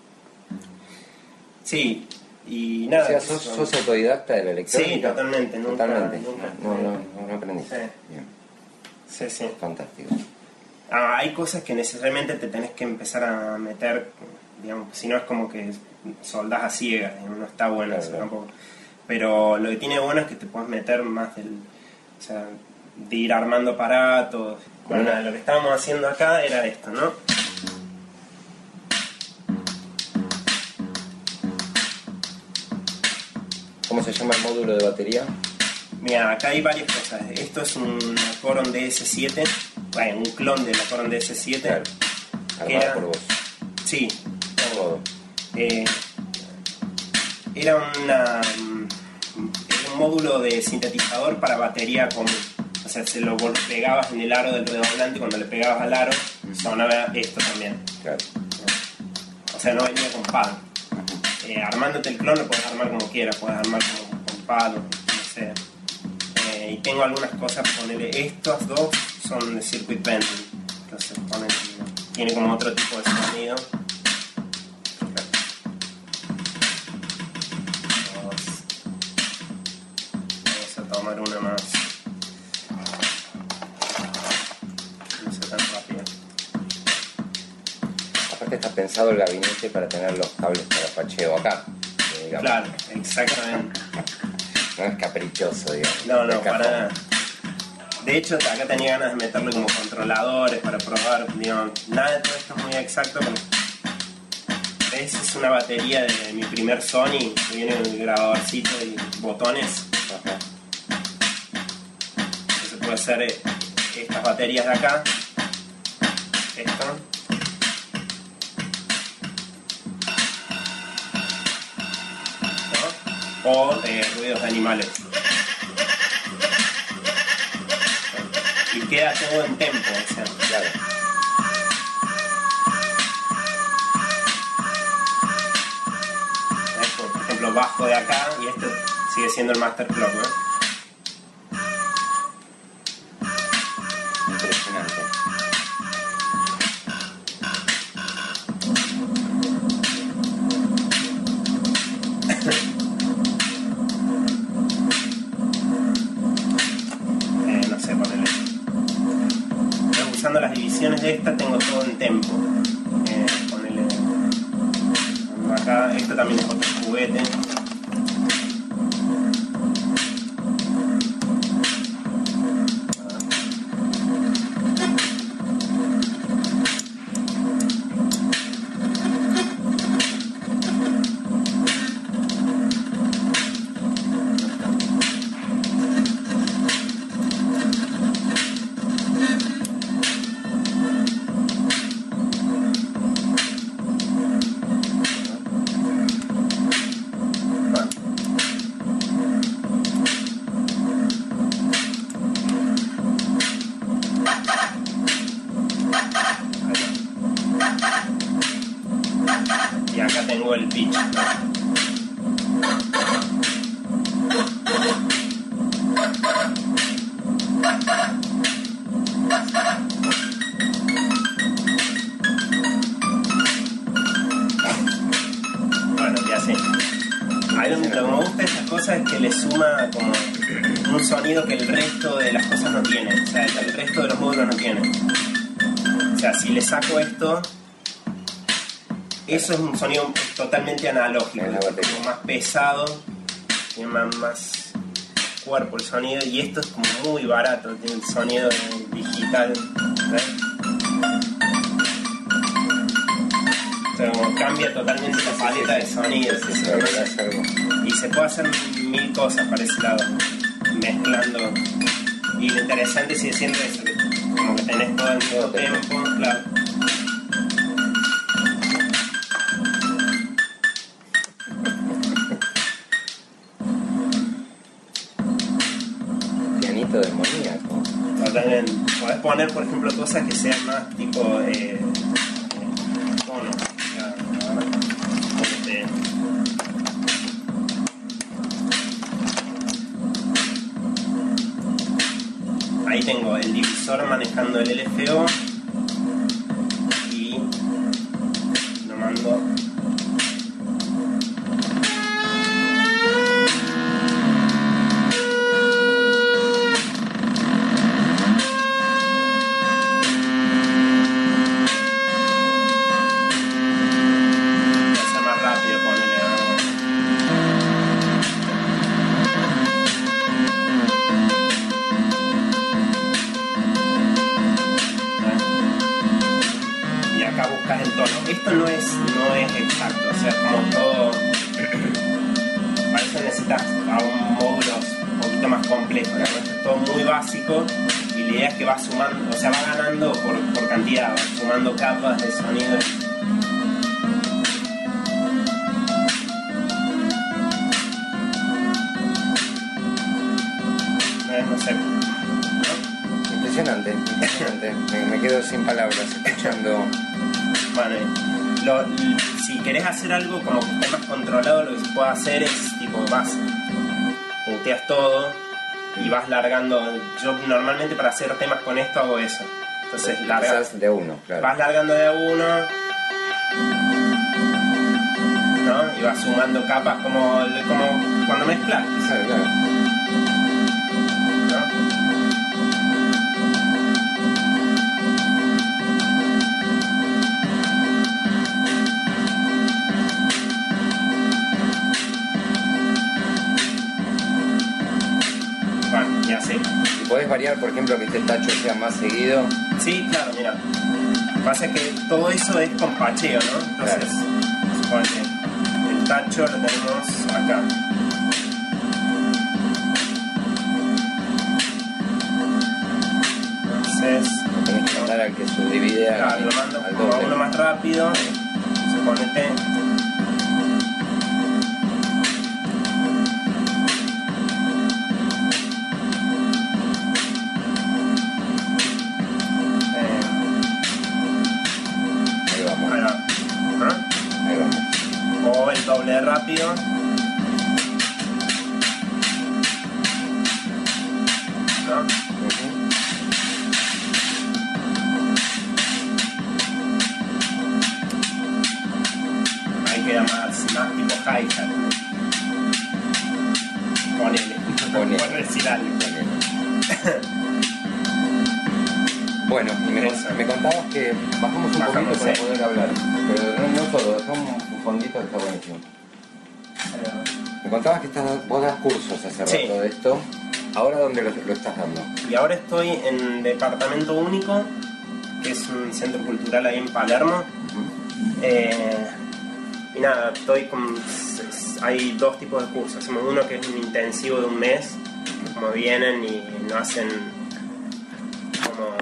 sí, y nada. O sea, ¿sos, son- sos autodidacta de la electrónica? Sí, totalmente, nunca- Totalmente. nunca- no, no, no, no aprendiste. Sí. Bien, Sí, sí. fantástico. Ah, hay cosas que necesariamente te tenés que empezar a meter, digamos, si no es como que soldás a ciegas, digamos, no está bueno Claro, eso claro. tampoco. Pero lo que tiene bueno es que te puedes meter más del, o sea, de ir armando aparatos. Bueno, nada, lo que estábamos haciendo acá era esto, ¿no? ¿Cómo se llama el módulo de batería? Mira, acá hay varias cosas. Esto es un Acorn D S siete, bueno, un clon del Acorn D S siete. Claro. que Armado era- por vos. Sí, Todo. Eh, era una, era un módulo de sintetizador para batería común. O sea, se lo vol- pegabas en el aro del redoblante y cuando le pegabas al aro sonaba esto también. Claro. O sea, no venía con palo. Eh, armándote el clon lo puedes armar como quieras, puedes armar como con palo, no sé. Eh, y tengo algunas cosas, ponele, estos dos son de circuit bending. Entonces ponele, tiene como otro tipo de sonido. Vamos, vamos a tomar una más. No sea tan rápido. Aparte está pensado el gabinete para tener los cables para pacheo acá. eh, digamos. Claro, exactamente. No es caprichoso, digamos. No, no, Es para cajón. nada. De hecho, acá tenía ganas de meterle como controladores para probar, digamos, nada de todo esto es muy exacto, pero esa es una batería de mi primer Sony, que viene con el grabadorcito y botones. Ajá. Entonces puede ser eh, estas baterías de acá, esto, ¿no? O eh, ruidos de animales. Y queda todo en tempo, o sea, Claro. ¿ves? Por ejemplo, bajo de acá y este sigue siendo el master clock, ¿no? Impresionante. Eh, no sé, ponele. Pero usando las divisiones de esta tengo todo en tempo. Eh, ponele. Acá, esto también es otro juguete. Y acá tengo el pitch. Bueno, ya sé. Ahí donde lo que me gusta de estas cosas es que le suma como un sonido que el resto de las cosas no tiene. O sea, que el resto de los módulos no tiene. O sea, si le saco esto, eso es un sonido totalmente analógico, Es la es batería. como más pesado. tiene más, más cuerpo el sonido, y esto es como muy barato, tiene el sonido digital, ¿ves? O sea, como cambia totalmente la paleta de sonidos, eso, ¿no? Y se puede hacer mil cosas para ese lado, mezclando. Y lo interesante sigue siendo eso, que como que tenés todo el mismo tiempo, claro. Pianito demoníaco. También podés poner, por ejemplo, cosas que sean más tipo eh, tono. Este, ahí tengo el divisor manejando el L F O y lo mando. Esto no es, no es exacto, o sea, como todo. Para eso necesitas a un módulo un poquito más complejo, ¿no? Esto es todo muy básico y la idea es que va sumando, o sea, va ganando por, por cantidad, va sumando capas de sonido. Eh, no sé. Impresionante, impresionante. Me, me quedo sin palabras escuchando. Bueno, lo, si querés hacer algo como que esté más controlado, lo que se puede hacer es tipo vas, puteas todo y vas largando. Yo normalmente para hacer temas con esto hago eso. Entonces largas de a uno, claro. Vas largando de a uno, ¿no? Y vas sumando capas como, como cuando mezclas. Claro, claro. Y así. ¿Y podés variar, por ejemplo, que este tacho sea más seguido? Sí, claro, mira. Lo que pasa es que todo eso es con pacheo, ¿no? Entonces, claro. Supone que el tacho lo tenemos acá. Entonces, lo tenés que mandar al que subdivide al, claro, lo mando al como doble. uno más rápido. Suponete. O el doble de rápido. ¿No? Uh-huh. Ahí queda más, más tipo hi-hat. Ponele. Ponele. Por decir algo. Bueno, y me, me contabas que bajamos un Bajamos, poquito para sí. poder hablar, pero no, no todo, es un fondito que está buenísimo. Me contabas que estás, vos das cursos hace Sí. rato de esto, ¿ahora dónde lo, lo estás dando? Y ahora estoy en Departamento Único, que es un centro cultural ahí en Palermo. Uh-huh. eh, y nada, estoy con... hay dos tipos de cursos. Hacemos uno que es un intensivo de un mes, como vienen y no hacen como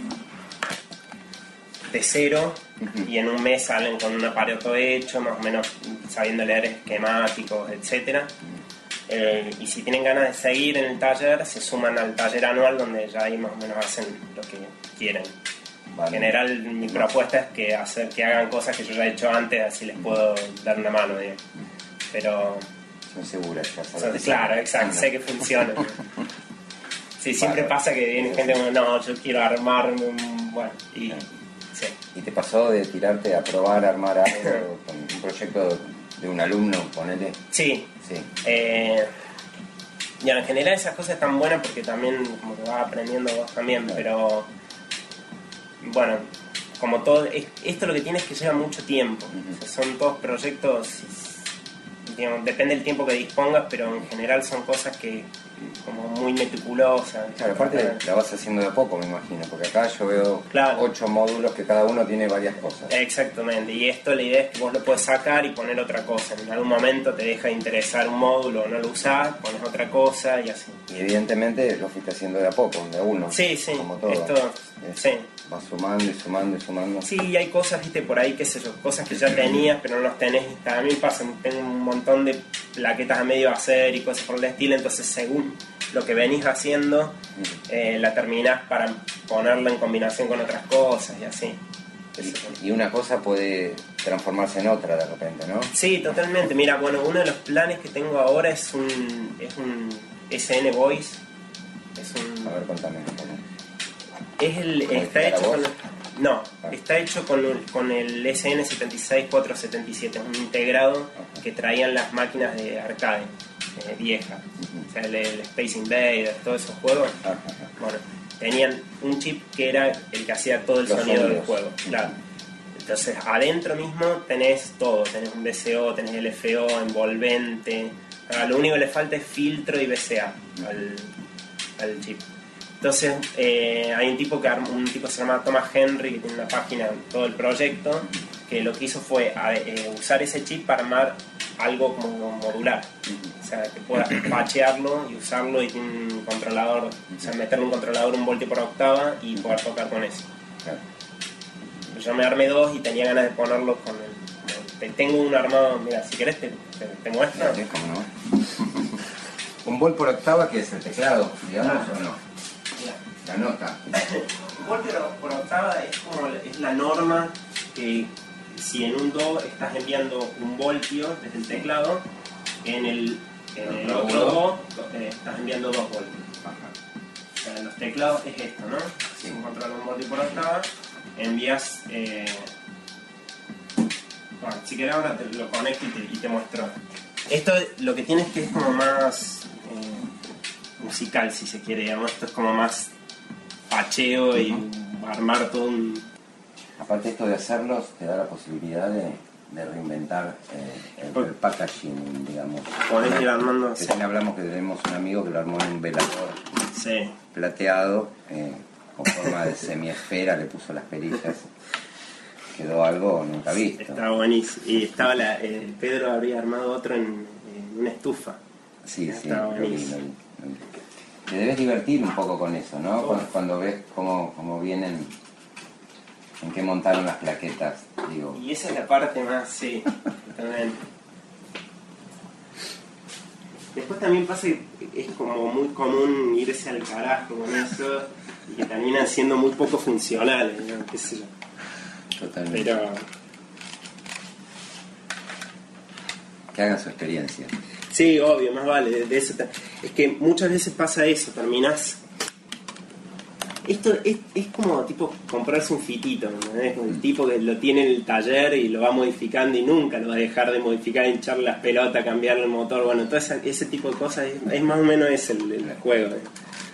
de cero, uh-huh. Y en un mes salen con un aparato hecho, más o menos sabiendo leer esquemáticos, etcétera. Eh, y si tienen ganas de seguir en el taller, se suman al taller anual, donde ya ahí más o menos hacen lo que quieren. Vale. En general, mi propuesta es que hacer que hagan cosas que yo ya he hecho antes, así les puedo dar una mano, digamos. Pero son seguras, ya sabes. Son, claro, exacto, sé que funciona. Sí, siempre vale. Pasa que viene gente como, no, yo quiero armarme un... Bueno, y... Sí. ¿Y te pasó de tirarte a probar, armar algo con un proyecto de un alumno, ponele? Sí. Sí. Eh, y en general esas cosas están buenas porque también como que vas aprendiendo vos también, claro. Pero bueno, como todo, es, esto lo que tiene es que lleva mucho tiempo. Uh-huh. O sea, son todos proyectos digamos, depende del tiempo que dispongas, pero en general son cosas que como muy meticulosas. Claro, aparte la vas haciendo de a poco, me imagino, porque acá yo veo claro. ocho módulos que cada uno tiene varias cosas. Exactamente, y esto la idea es que vos lo puedes sacar y poner otra cosa. En algún momento te deja de interesar un módulo o no lo usás, pones otra cosa y así. Y evidentemente lo fuiste haciendo de a poco, de a uno. Sí, sí, como todo. Esto, es, sí. Vas sumando y sumando y sumando. Sí, y hay cosas, viste, por ahí, qué sé yo, cosas que ya tenías, pero no las tenés. A mí me pasa, tengo un montón de plaquetas a medio hacer y cosas por el estilo, entonces según lo que venís haciendo, eh, la terminás para ponerla en combinación con otras cosas y así. Y, y una cosa puede transformarse en otra de repente, ¿no? Sí, totalmente. Mira, bueno, uno de los planes que tengo ahora es un, es un S N Voice. Es un... A ver, contame. Es el, está hecho con, no, ah. está hecho con el, con el S N setenta y seis cuatrocientos setenta y siete, un integrado que traían las máquinas de arcade eh, viejas, uh-huh. O sea, el, el Space Invaders, todos esos juegos. Uh-huh. Bueno, tenían un chip que era el que hacía todo el Los sonido sonidos. del juego, claro. Entonces, adentro mismo tenés todo, tenés un V C O, tenés L F O, envolvente. Ah, lo único que le falta es filtro y V C A al, al chip. Entonces eh, hay un tipo que un tipo que se llama Thomas Henry, que tiene una página en todo el proyecto, que lo que hizo fue eh, usar ese chip para armar algo como modular, o sea, que puedas patchearlo y usarlo y tiene un controlador, o sea, meterle un controlador un voltio por octava y poder tocar con eso. Yo me armé dos y tenía ganas de ponerlos con el... Tengo un armado, mira, si querés te, te, te muestro. Sí, ¿cómo no? Un volt por octava, que es el teclado, digamos, ah. o no. La nota. Un voltio por octava es como es la norma que si en un do estás enviando un voltio desde el teclado, en el, en el otro do eh, estás enviando dos voltios. O sea, en los teclados es esto, ¿no? Si controlas un voltio por octava, envías... Eh... Bueno, si querés ahora te lo conecto y te, y te muestro. Esto lo que tiene es que es como más eh, musical, si se quiere, digamos. Esto es como más pacheo uh-huh. y armar todo un... Aparte esto de hacerlos te da la posibilidad de, de reinventar eh, el, el packaging, digamos. Podés ir armando... Sí. Hablamos que tenemos un amigo que lo armó en un velador sí. plateado, eh, con forma de semiesfera, le puso las perillas. Quedó algo nunca visto. Estaba buenísimo. Y estaba la, el Pedro habría armado otro en, en una estufa. Sí, sí, lo vi, lo vi, lo vi. Te debes divertir un poco con eso, ¿no? Cuando, cuando ves cómo, cómo vienen, en qué montaron las plaquetas, digo. Y esa es la parte más, sí, también. Después también pasa que es como muy común irse al carajo con eso y que terminan siendo muy poco funcionales, ¿no? Qué sé yo. Totalmente. Pero... que hagan su experiencia. Sí, obvio, más vale, de, de eso te... es que muchas veces pasa eso, terminás... Esto es, es como tipo comprarse un fitito, ¿no? Es como el tipo que lo tiene en el taller y lo va modificando y nunca lo va a dejar de modificar, hincharle las pelotas, cambiarle el motor, bueno, todo ese, ese tipo de cosas es, es más o menos ese el, el juego. ¿eh?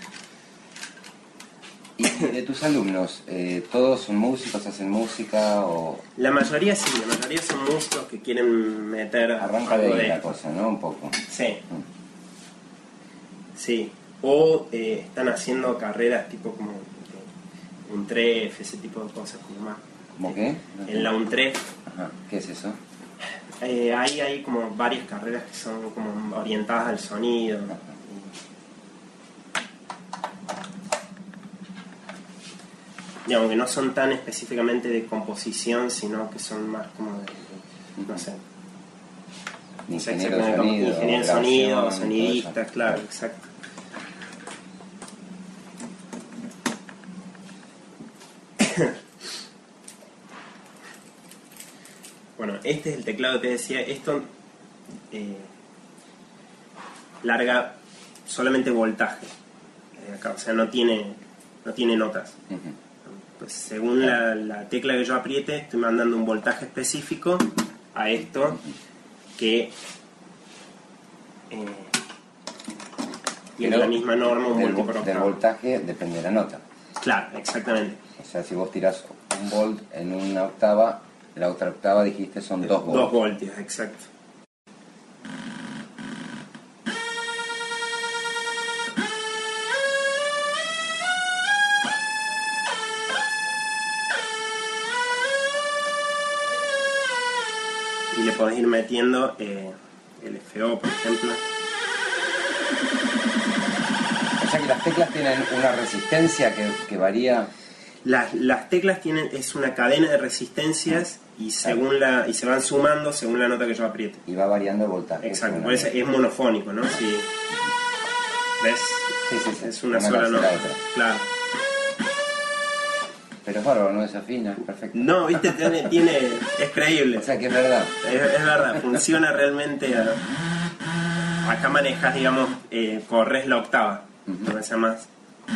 ¿Y de tus alumnos, eh, todos son músicos, hacen música o...? La mayoría sí, la mayoría son músicos que quieren meter... Arranca de ahí la cosa, ¿no? Un poco. Sí. Mm. Sí. O eh, están haciendo carreras tipo como eh, UNTREF, ese tipo de cosas como más. ¿Cómo qué? No en la UNTREF. Ajá. ¿Qué es eso? Eh, hay, hay como varias carreras que son como orientadas al sonido. Ajá. Digamos que no son tan específicamente de composición, sino que son más como de, de no sé. Ingeniero de sonido, ingeniero de sonido, sonidistas, claro, exacto. Bueno, este es el teclado que te decía. Esto eh, larga solamente voltaje. Eh, acá, o sea, no tiene, no tiene notas. Uh-huh. Pues según la, la tecla que yo apriete, estoy mandando un voltaje específico a esto que eh, tiene la misma norma, un voltio por octava. Del voltaje depende de la nota. Claro, exactamente. O sea, si vos tirás un volt en una octava, la otra octava dijiste son dos voltios. Dos voltios, exacto. podés ir metiendo eh, el F O, por ejemplo. O sea que las teclas tienen una resistencia que, que varía. Las, las teclas tienen, es una cadena de resistencias y según la y se van sumando según la nota que yo apriete. Y va variando el voltaje. Exacto, por eso es monofónico, ¿no? Sí. ¿Ves? Sí, sí, sí. Es una, Una sola no nota. la otra. Claro. Pero es bárbaro, no desafina, perfecto. No, viste, tiene, tiene es creíble. O sea que es verdad. Es, es verdad, funciona realmente. A, acá manejas, digamos, eh, corres la octava, uh-huh. No sea más.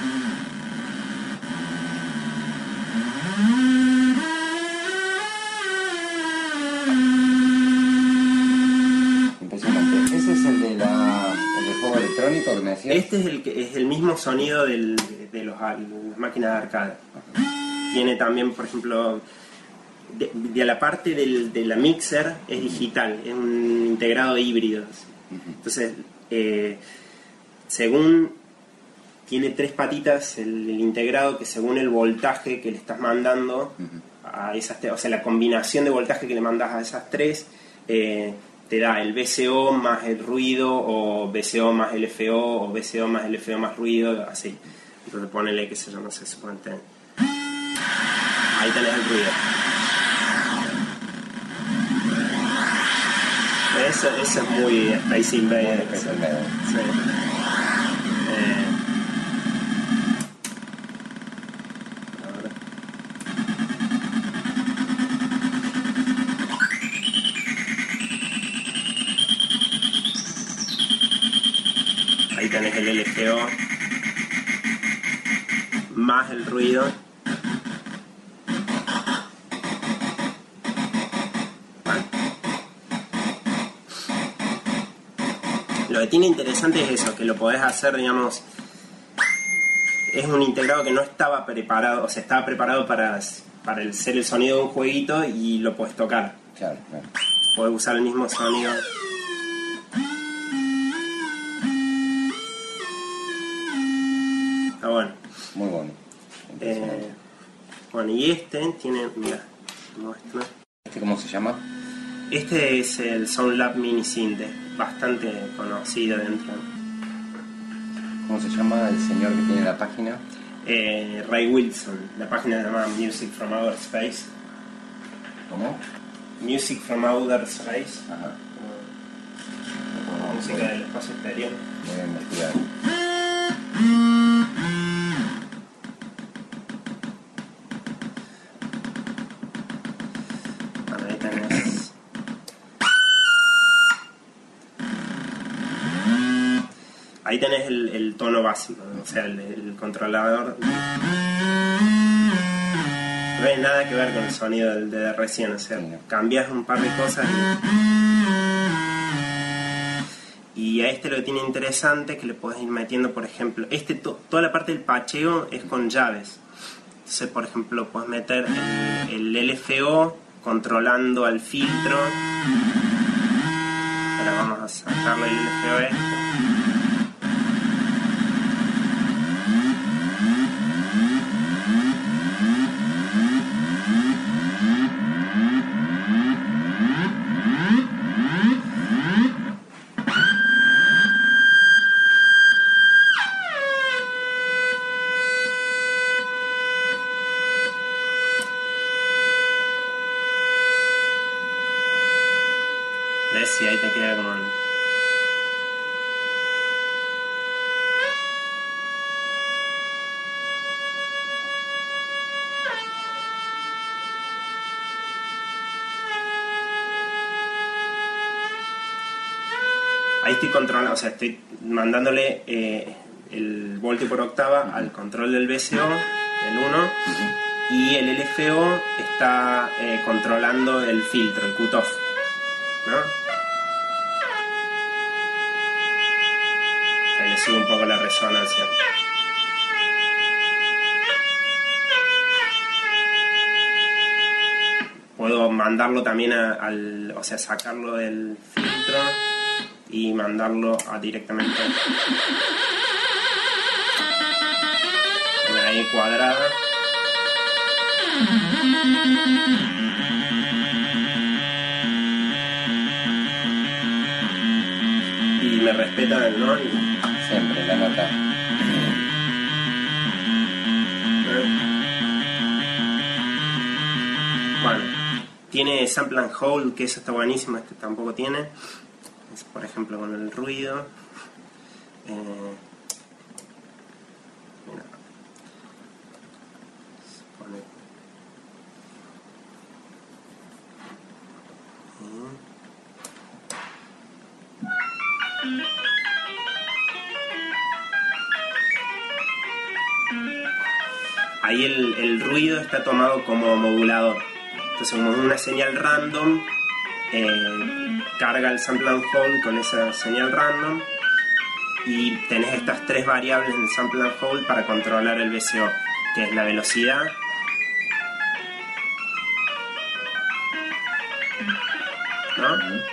Impresionante. Ese es el de la el del juego electrónico que me decías. Este es el que es el mismo sonido del, de los, las máquinas de arcade. Uh-huh. Tiene también, por ejemplo, de, de la parte del, de la mixer es digital, es un integrado híbrido. Entonces, eh, según tiene tres patitas el, el integrado que según el voltaje que le estás mandando a esas tres, o sea, la combinación de voltaje que le mandas a esas tres, eh, te da el V C O más el ruido, o V C O más el F O, o V C O más el F O más ruido, así. Entonces ponele, qué sé yo, no sé, suponete. Ahí tenés el ruido. Eso, eso es muy Space Invader. Space Invader. Sí. Eh, ahí tenés el L F O más el ruido. Lo que tiene interesante es eso, que lo podés hacer, digamos, es un integrado que no estaba preparado, o sea, estaba preparado para, para el, ser el sonido de un jueguito y lo podés tocar. Claro, claro. Podés usar el mismo sonido. Está bueno. Muy bueno. Eh, bueno, y este tiene, mira, muestro. ¿Este cómo se llama? Este es el SoundLab Mini Synth, bastante conocido dentro. ¿Cómo se llama el señor que tiene la página? Eh, Ray Wilson, la página se llama Music from Outer Space. ¿Cómo? Music from Outer Space. Ajá. Uh, música del espacio exterior. Voy a investigar. Bueno, ahí tenés. Ahí tenés el, el tono básico, o sea, el, el controlador. No hay nada que ver con el sonido del de recién, o sea, cambias un par de cosas y, y a este lo que tiene interesante es que le podés ir metiendo, por ejemplo, este to, toda la parte del pacheo es con llaves. Entonces, por ejemplo, podés meter el, el L F O controlando al filtro. Ahora vamos a sacarle el L F O este. ¿Ves? Y ahí te queda como... Ahí estoy controlando, o sea, estoy mandándole eh, el voltio por octava al control del V C O, el uno, y el L F O está eh, controlando el filtro, el cutoff, ¿no? Ahí le subo un poco la resonancia. Puedo mandarlo también a, al, o sea, sacarlo del filtro y mandarlo a directamente ahí cuadrada. me respetan, ¿no? Y... Siempre la nota. Bueno, tiene sample and hold, que eso está buenísimo, este tampoco tiene. Es, por ejemplo, con el ruido. Eh, mira. Pone. Ahí el, el ruido está tomado como modulador. Entonces, como una señal random, eh, carga el sample and hold con esa señal random y tenés estas tres variables en el sample and hold para controlar el V C O, que es la velocidad, ¿no?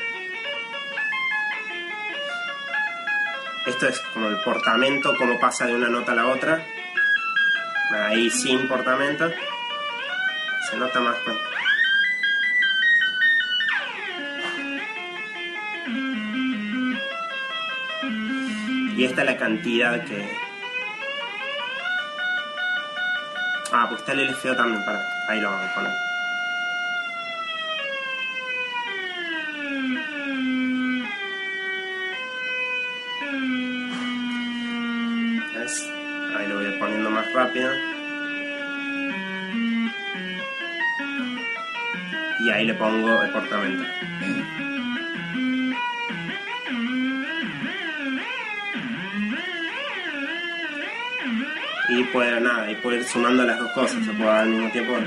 Esto es como el portamento, cómo pasa de una nota a la otra. Ahí sin portamento se nota más. Y esta es la cantidad que... Ah, pues está el L F O también, para. Ahí lo vamos a poner. ¿Ves? Ahí lo voy poniendo más rápido. Y ahí le pongo el portamento. Y puede, nada, y puede ir sumando las dos cosas, se puede dar al mismo tiempo.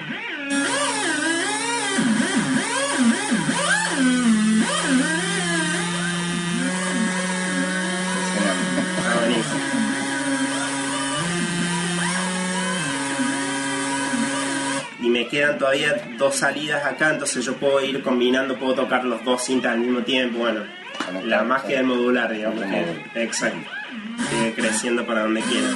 Está buenísimo. Y me quedan todavía dos salidas acá, entonces yo puedo ir combinando, puedo tocar los dos cintas al mismo tiempo. Bueno, la magia del modular, digamos. Que, exacto. Sigue creciendo para donde quiera.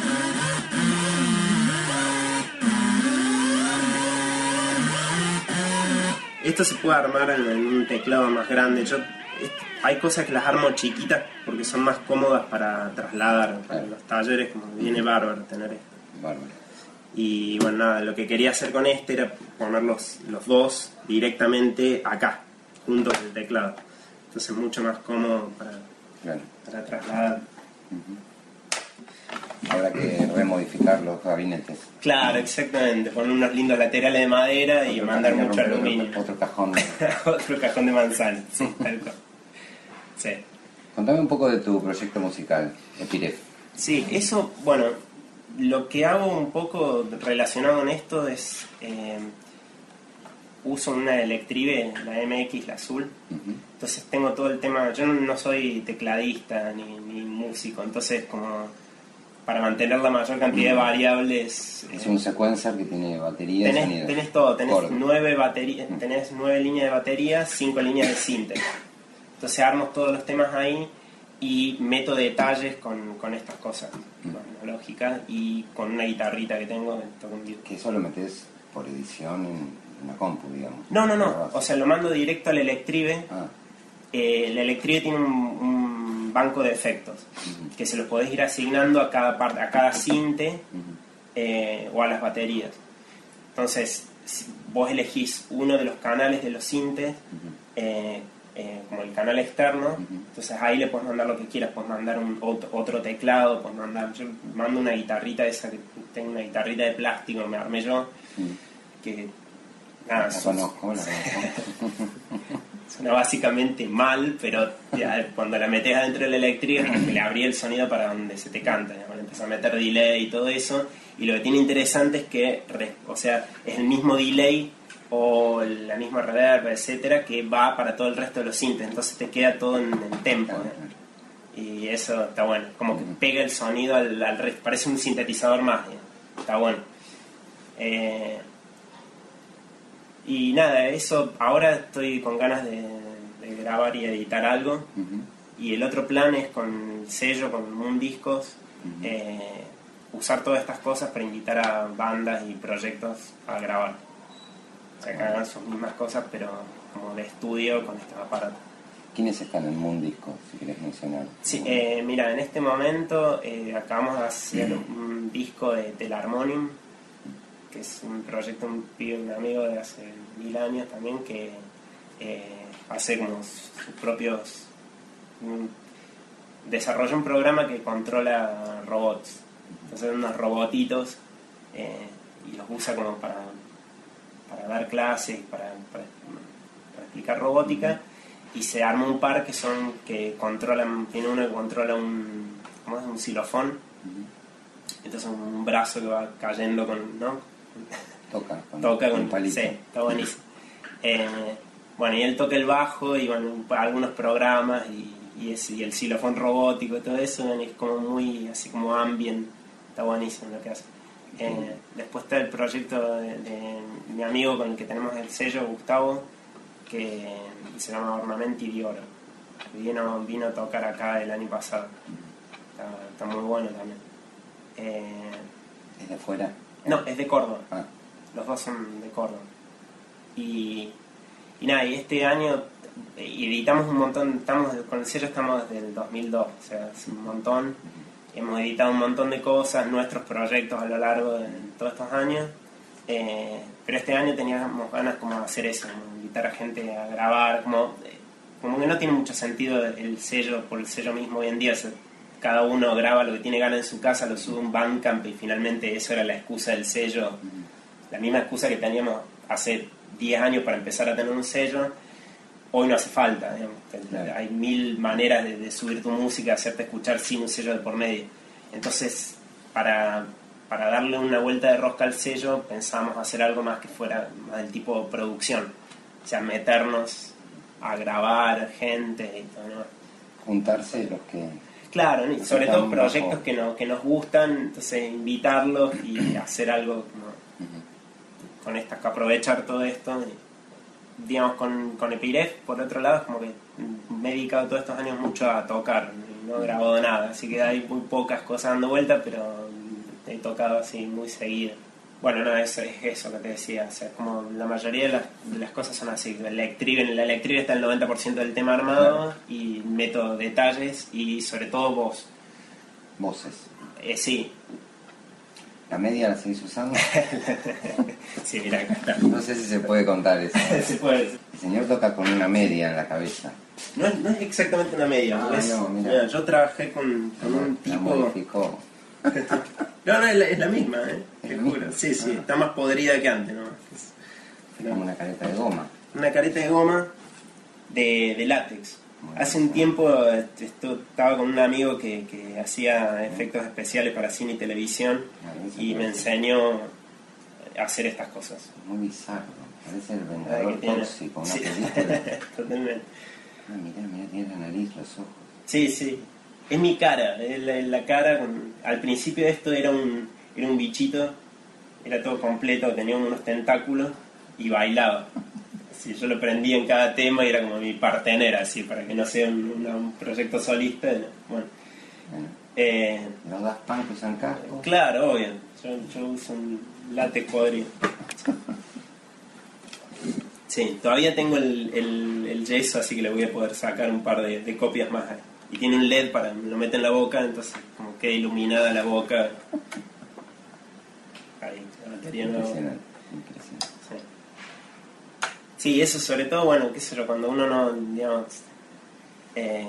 Esto se puede armar en, en un teclado más grande. Yo, hay cosas que las armo chiquitas porque son más cómodas para trasladar. Para los talleres, como viene bárbaro tener esto. Bárbaro. Y bueno, nada, lo que quería hacer con este era poner los, los dos directamente acá, juntos al teclado. Entonces mucho más cómodo para, claro. para trasladar. Uh-huh. Habrá que remodificar los gabinetes. Claro, exactamente. Poner unos lindos laterales de madera y otro mandar mucho aluminio. Otro, otro cajón. Otro cajón de manzana, sí, tal cual. Sí. Contame un poco de tu proyecto musical, Epiref. Sí, eso, bueno, lo que hago un poco relacionado con esto es... Eh, uso una Electribe, la M X, la azul. Uh-huh. Entonces tengo todo el tema... Yo no, no soy tecladista ni, ni músico, entonces como... para mantener la mayor cantidad de variables. Es eh, un sequencer que tiene batería y tenés, sonido. Tenés todo, tenés Corte. nueve baterías, tenés nueve líneas de batería, cinco líneas de sinte. Entonces armo todos los temas ahí y meto detalles con, con estas cosas mm. analógicas y con una guitarrita que tengo. Que eso lo metés por edición en una compu, digamos. No, no, no. O sea, lo mando directo al Electribe. Ah. Eh, el Electribe tiene un, un banco de efectos uh-huh. que se los podés ir asignando a cada parte, a cada cinte uh-huh. eh, o a las baterías. Entonces, si vos elegís uno de los canales de los sintes, uh-huh. eh, eh, como el canal externo, uh-huh. entonces ahí le podés mandar lo que quieras, podés mandar un, otro, otro teclado, podés mandar, yo mando una guitarrita esa, que tengo una guitarrita de plástico, me armé yo, uh-huh. que nada, la conozco, la conozco. Suena básicamente mal, pero ya, cuando la metes adentro del eléctrico le abrí el sonido para donde se te canta, ¿no? Le empezás a meter delay y todo eso, y lo que tiene interesante es que, o sea, es el mismo delay o la misma reverb, etcétera, que va para todo el resto de los sintes, entonces te queda todo en, en tempo, ¿no? Y eso está bueno, como que pega el sonido al, al resto, parece un sintetizador más, ¿no? Está bueno. Eh, Y nada, eso, ahora estoy con ganas de, de grabar y editar algo. Uh-huh. Y el otro plan es con el sello, con Moon Discos, uh-huh. eh, usar todas estas cosas para invitar a bandas y proyectos a grabar. O sea, que hagan sus mismas cosas, pero como de estudio con estos aparatos. ¿Quiénes están en Mundisco, si querés mencionar? Sí, eh, mira, en este momento eh, acabamos de hacer un disco de Telarmonium, que es un proyecto, un pibe, un amigo de hace mil años también, que eh, hace como sus propios... Un, desarrolla un programa que controla robots. Entonces unos robotitos eh, y los usa como para, para dar clases, para, para, para explicar robótica. Y se arma un par que son que controlan, tiene uno que controla un, ¿cómo es? Un xilofón. Entonces un brazo que va cayendo con, ¿no? Toca con, toca con, con palito. Sí, está buenísimo. Eh, bueno, y él toca el bajo y bueno, algunos programas y, y, es, y el xilofón robótico y todo eso, es como muy así como ambient, está buenísimo lo que hace. Eh, después está el proyecto de, de mi amigo con el que tenemos el sello, Gustavo, que se llama Ornamenti di Oro. Vino, vino a tocar acá el año pasado. Está, está muy bueno también. Eh, ¿Es de afuera? No, es de Córdoba. Ah. Los dos son de Córdoba. Y, y nada, y este año editamos un montón, estamos con el sello estamos desde el dos mil dos, o sea, es un montón. Hemos editado un montón de cosas, nuestros proyectos a lo largo de todos estos años. Eh, pero este año teníamos ganas como de hacer eso, como invitar a gente a grabar, como, como que no tiene mucho sentido el sello por el sello mismo hoy en día. O sea, cada uno graba lo que tiene ganas en su casa, lo sube a un Bandcamp y finalmente eso era la excusa del sello. La misma excusa que teníamos hace diez años para empezar a tener un sello, hoy no hace falta, digamos. Claro. Hay mil maneras de, de subir tu música, hacerte escuchar sin un sello de por medio. Entonces, para, para darle una vuelta de rosca al sello, pensamos hacer algo más que fuera más del tipo producción. O sea, meternos a grabar gente y todo, ¿no? Juntarse los que... Claro, y sobre todo proyectos que, no, que nos gustan, entonces invitarlos y hacer algo como, uh-huh. con estas, que aprovechar todo esto. Y, digamos, con, con Epiref, por otro lado, es como que me he dedicado todos estos años mucho a tocar, no he grabado nada, así que hay muy pocas cosas dando vuelta, pero he tocado así muy seguido. Bueno, no, es, es eso que te decía, o sea, como la mayoría de las, de las cosas son así. La electriba, en la electriba está el noventa por ciento del tema armado y meto detalles y sobre todo voz. Voces. Eh, sí. ¿La media la seguís usando? Sí, mira, acá está. No sé si se puede contar eso. Se puede. El señor toca con una media en la cabeza. No, no es exactamente una media. Ah, es, no, mira. Mira, yo trabajé con, con un La tipo... modificó. No, no, es la, es la misma, ¿eh? Te juro. Sí, sí, Ah. está más podrida que antes, ¿no? Es, Es como una careta de goma. una careta de goma de, de látex. Bueno, Hace un tiempo esto, estaba con un amigo que, que hacía efectos especiales para cine y televisión y me enseñó a hacer estas cosas. Muy bizarro. Parece el Ay, vengador que tiene- tóxico, una Sí. película. Totalmente. Ah, mirá, mirá, tiene la nariz, los ojos. Sí, sí. Es mi cara. Es la, la cara con... Al principio esto era un, era un bichito, era todo completo, tenía unos tentáculos y bailaba. Así, yo lo prendía en cada tema y era como mi partener, así, para que no sea un, una- un proyecto solista. Bueno. Bueno, Eh, los Daft Punk usan casco. claro, obvio. Yo, yo uso un látex podrido. Sí, todavía tengo el, el, el yeso, así que le voy a poder sacar un par de, de copias más. Y tiene un L E D para, me lo mete en la boca, entonces como queda iluminada la boca. Ahí, la batería nueva. Impresionante, impresionante. Sí. Sí, eso sobre todo, bueno, qué sé yo, cuando uno no, digamos, eh,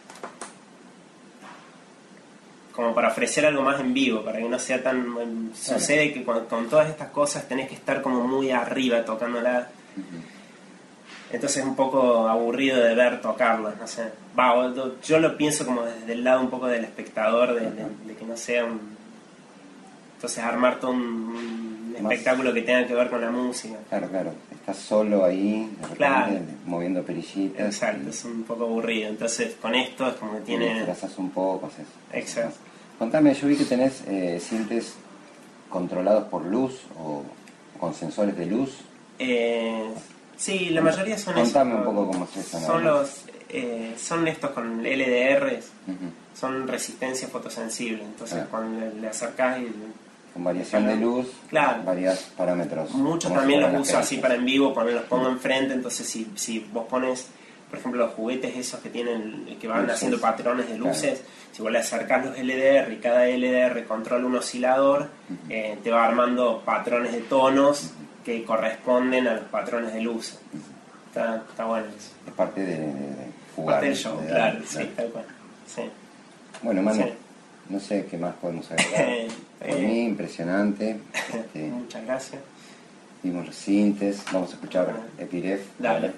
como para ofrecer algo más en vivo, para que no sea tan... eh, sucede que con, con todas estas cosas tenés que estar como muy arriba tocándola. Entonces es un poco aburrido de ver tocarlas, no sé. Va, o- yo lo pienso como desde el lado un poco del espectador, de, de- de que no sea un... Entonces armar todo un, un Más- espectáculo que tenga que ver con la música. Claro, claro. Estás solo ahí, de repente, Claro. moviendo perillitas. Exacto, es un poco aburrido. Entonces con esto es como que Tiene... tiene... Disfrazas un poco, haces... Exacto. Contame, yo vi que tenés eh, sintes controlados por luz o con sensores de luz. Eh, sí, la mayoría son esos. Contame un poco cómo es eso, ¿no? Son los... Eh, son estos con L D Rs, Ujú. son resistencia fotosensible. Entonces Claro. cuando le, le acercás y... Con variación de luz, Claro. varios parámetros. Muchos Como también si los fueran uso las así pelotas. para en vivo, poner- los pongo enfrente, entonces si, si vos pones, por ejemplo, los juguetes esos que tienen, que van Luces. haciendo patrones de luces, Claro. si vos le acercás los L D R y cada L D R controla un oscilador, Uh-huh. eh, te va armando patrones de tonos que corresponden a los patrones de luz. Está, está bueno eso. Es parte de, de, de jugar. Parte del show, de claro, dar, sí, tal cual. Sí. Bueno, Manu, Sí. no sé qué más podemos agregar. Por mí, impresionante. Este, Muchas gracias. vimos los sintes, vamos a escuchar Epiref. Dale.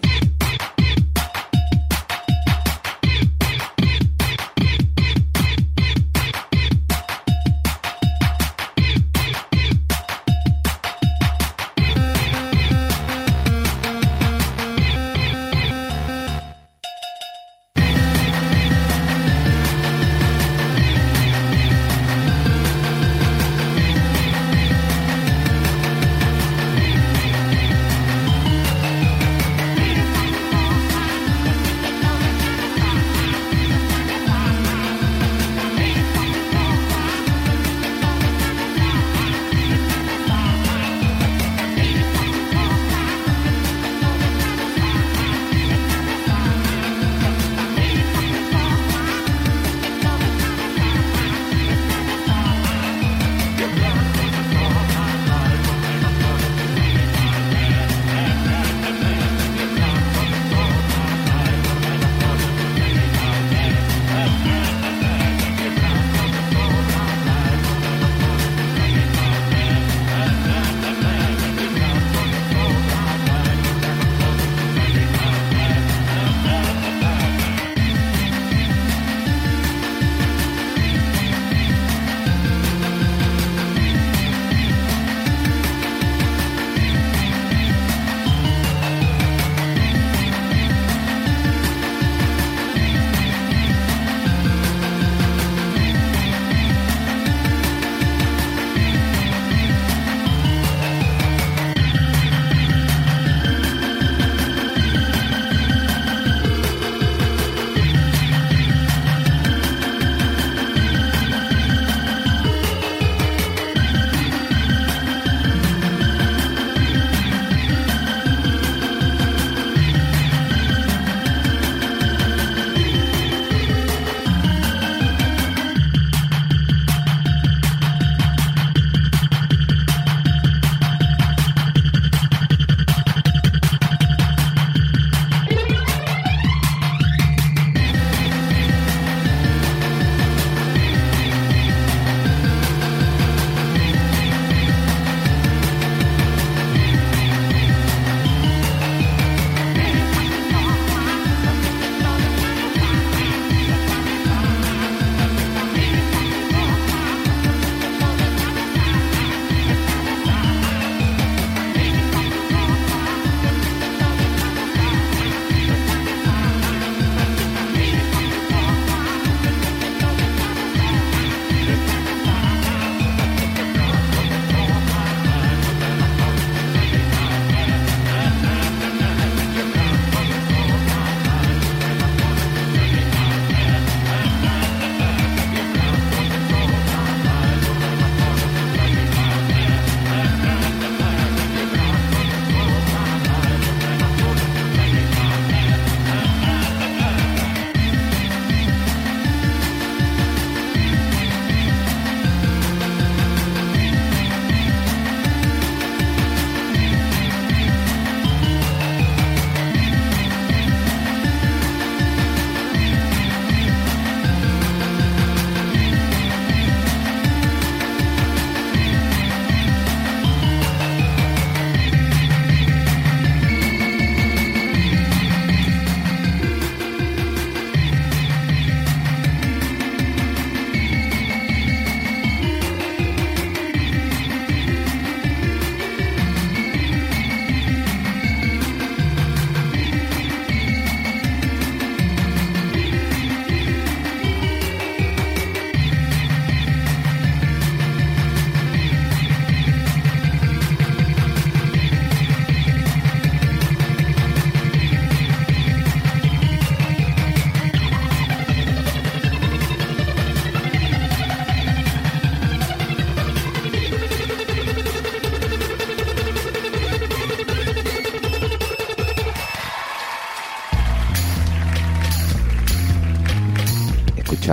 Thank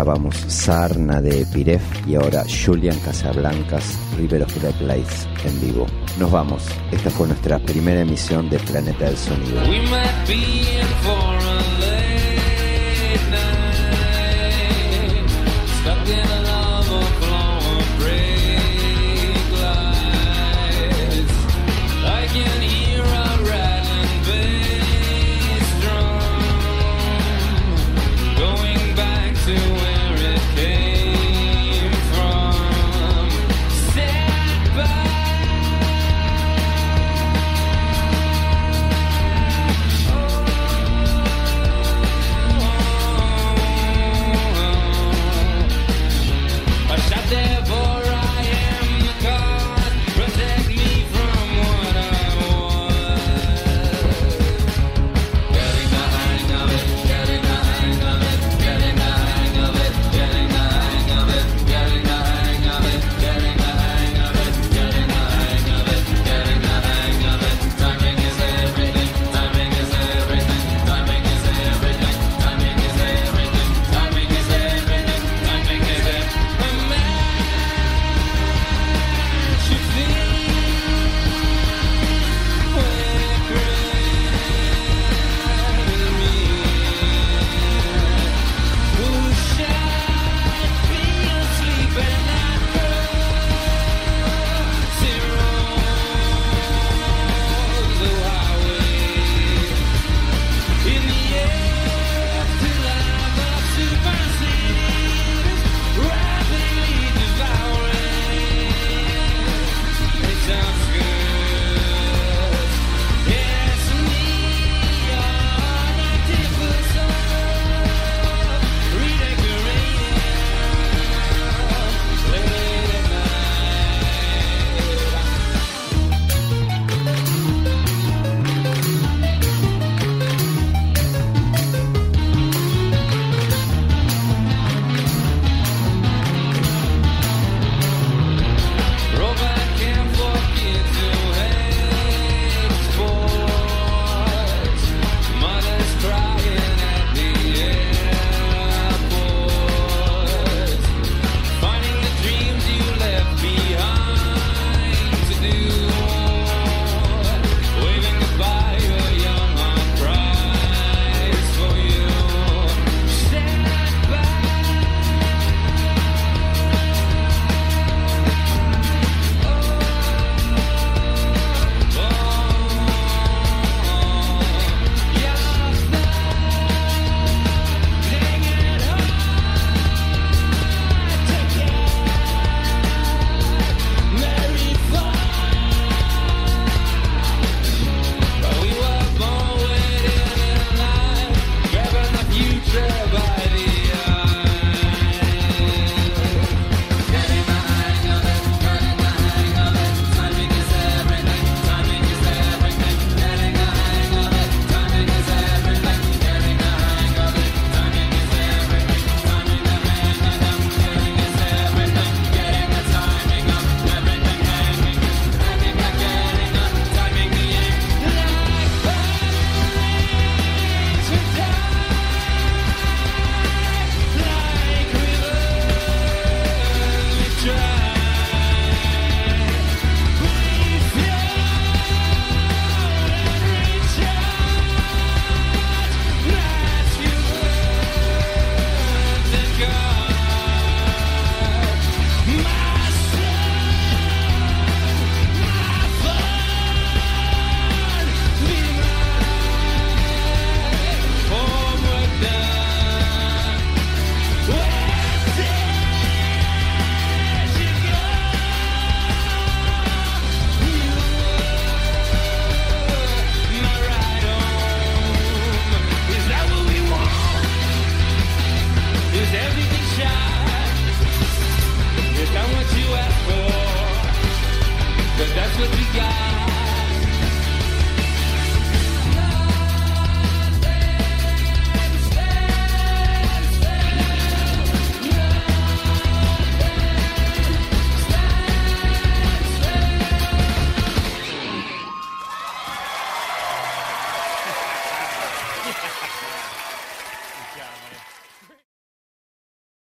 escuchábamos Sarna de Piref y ahora Julian Casablancas, River of Great Lights en vivo. Nos vamos. Esta fue nuestra primera emisión de Planeta del Sonido. We might be in for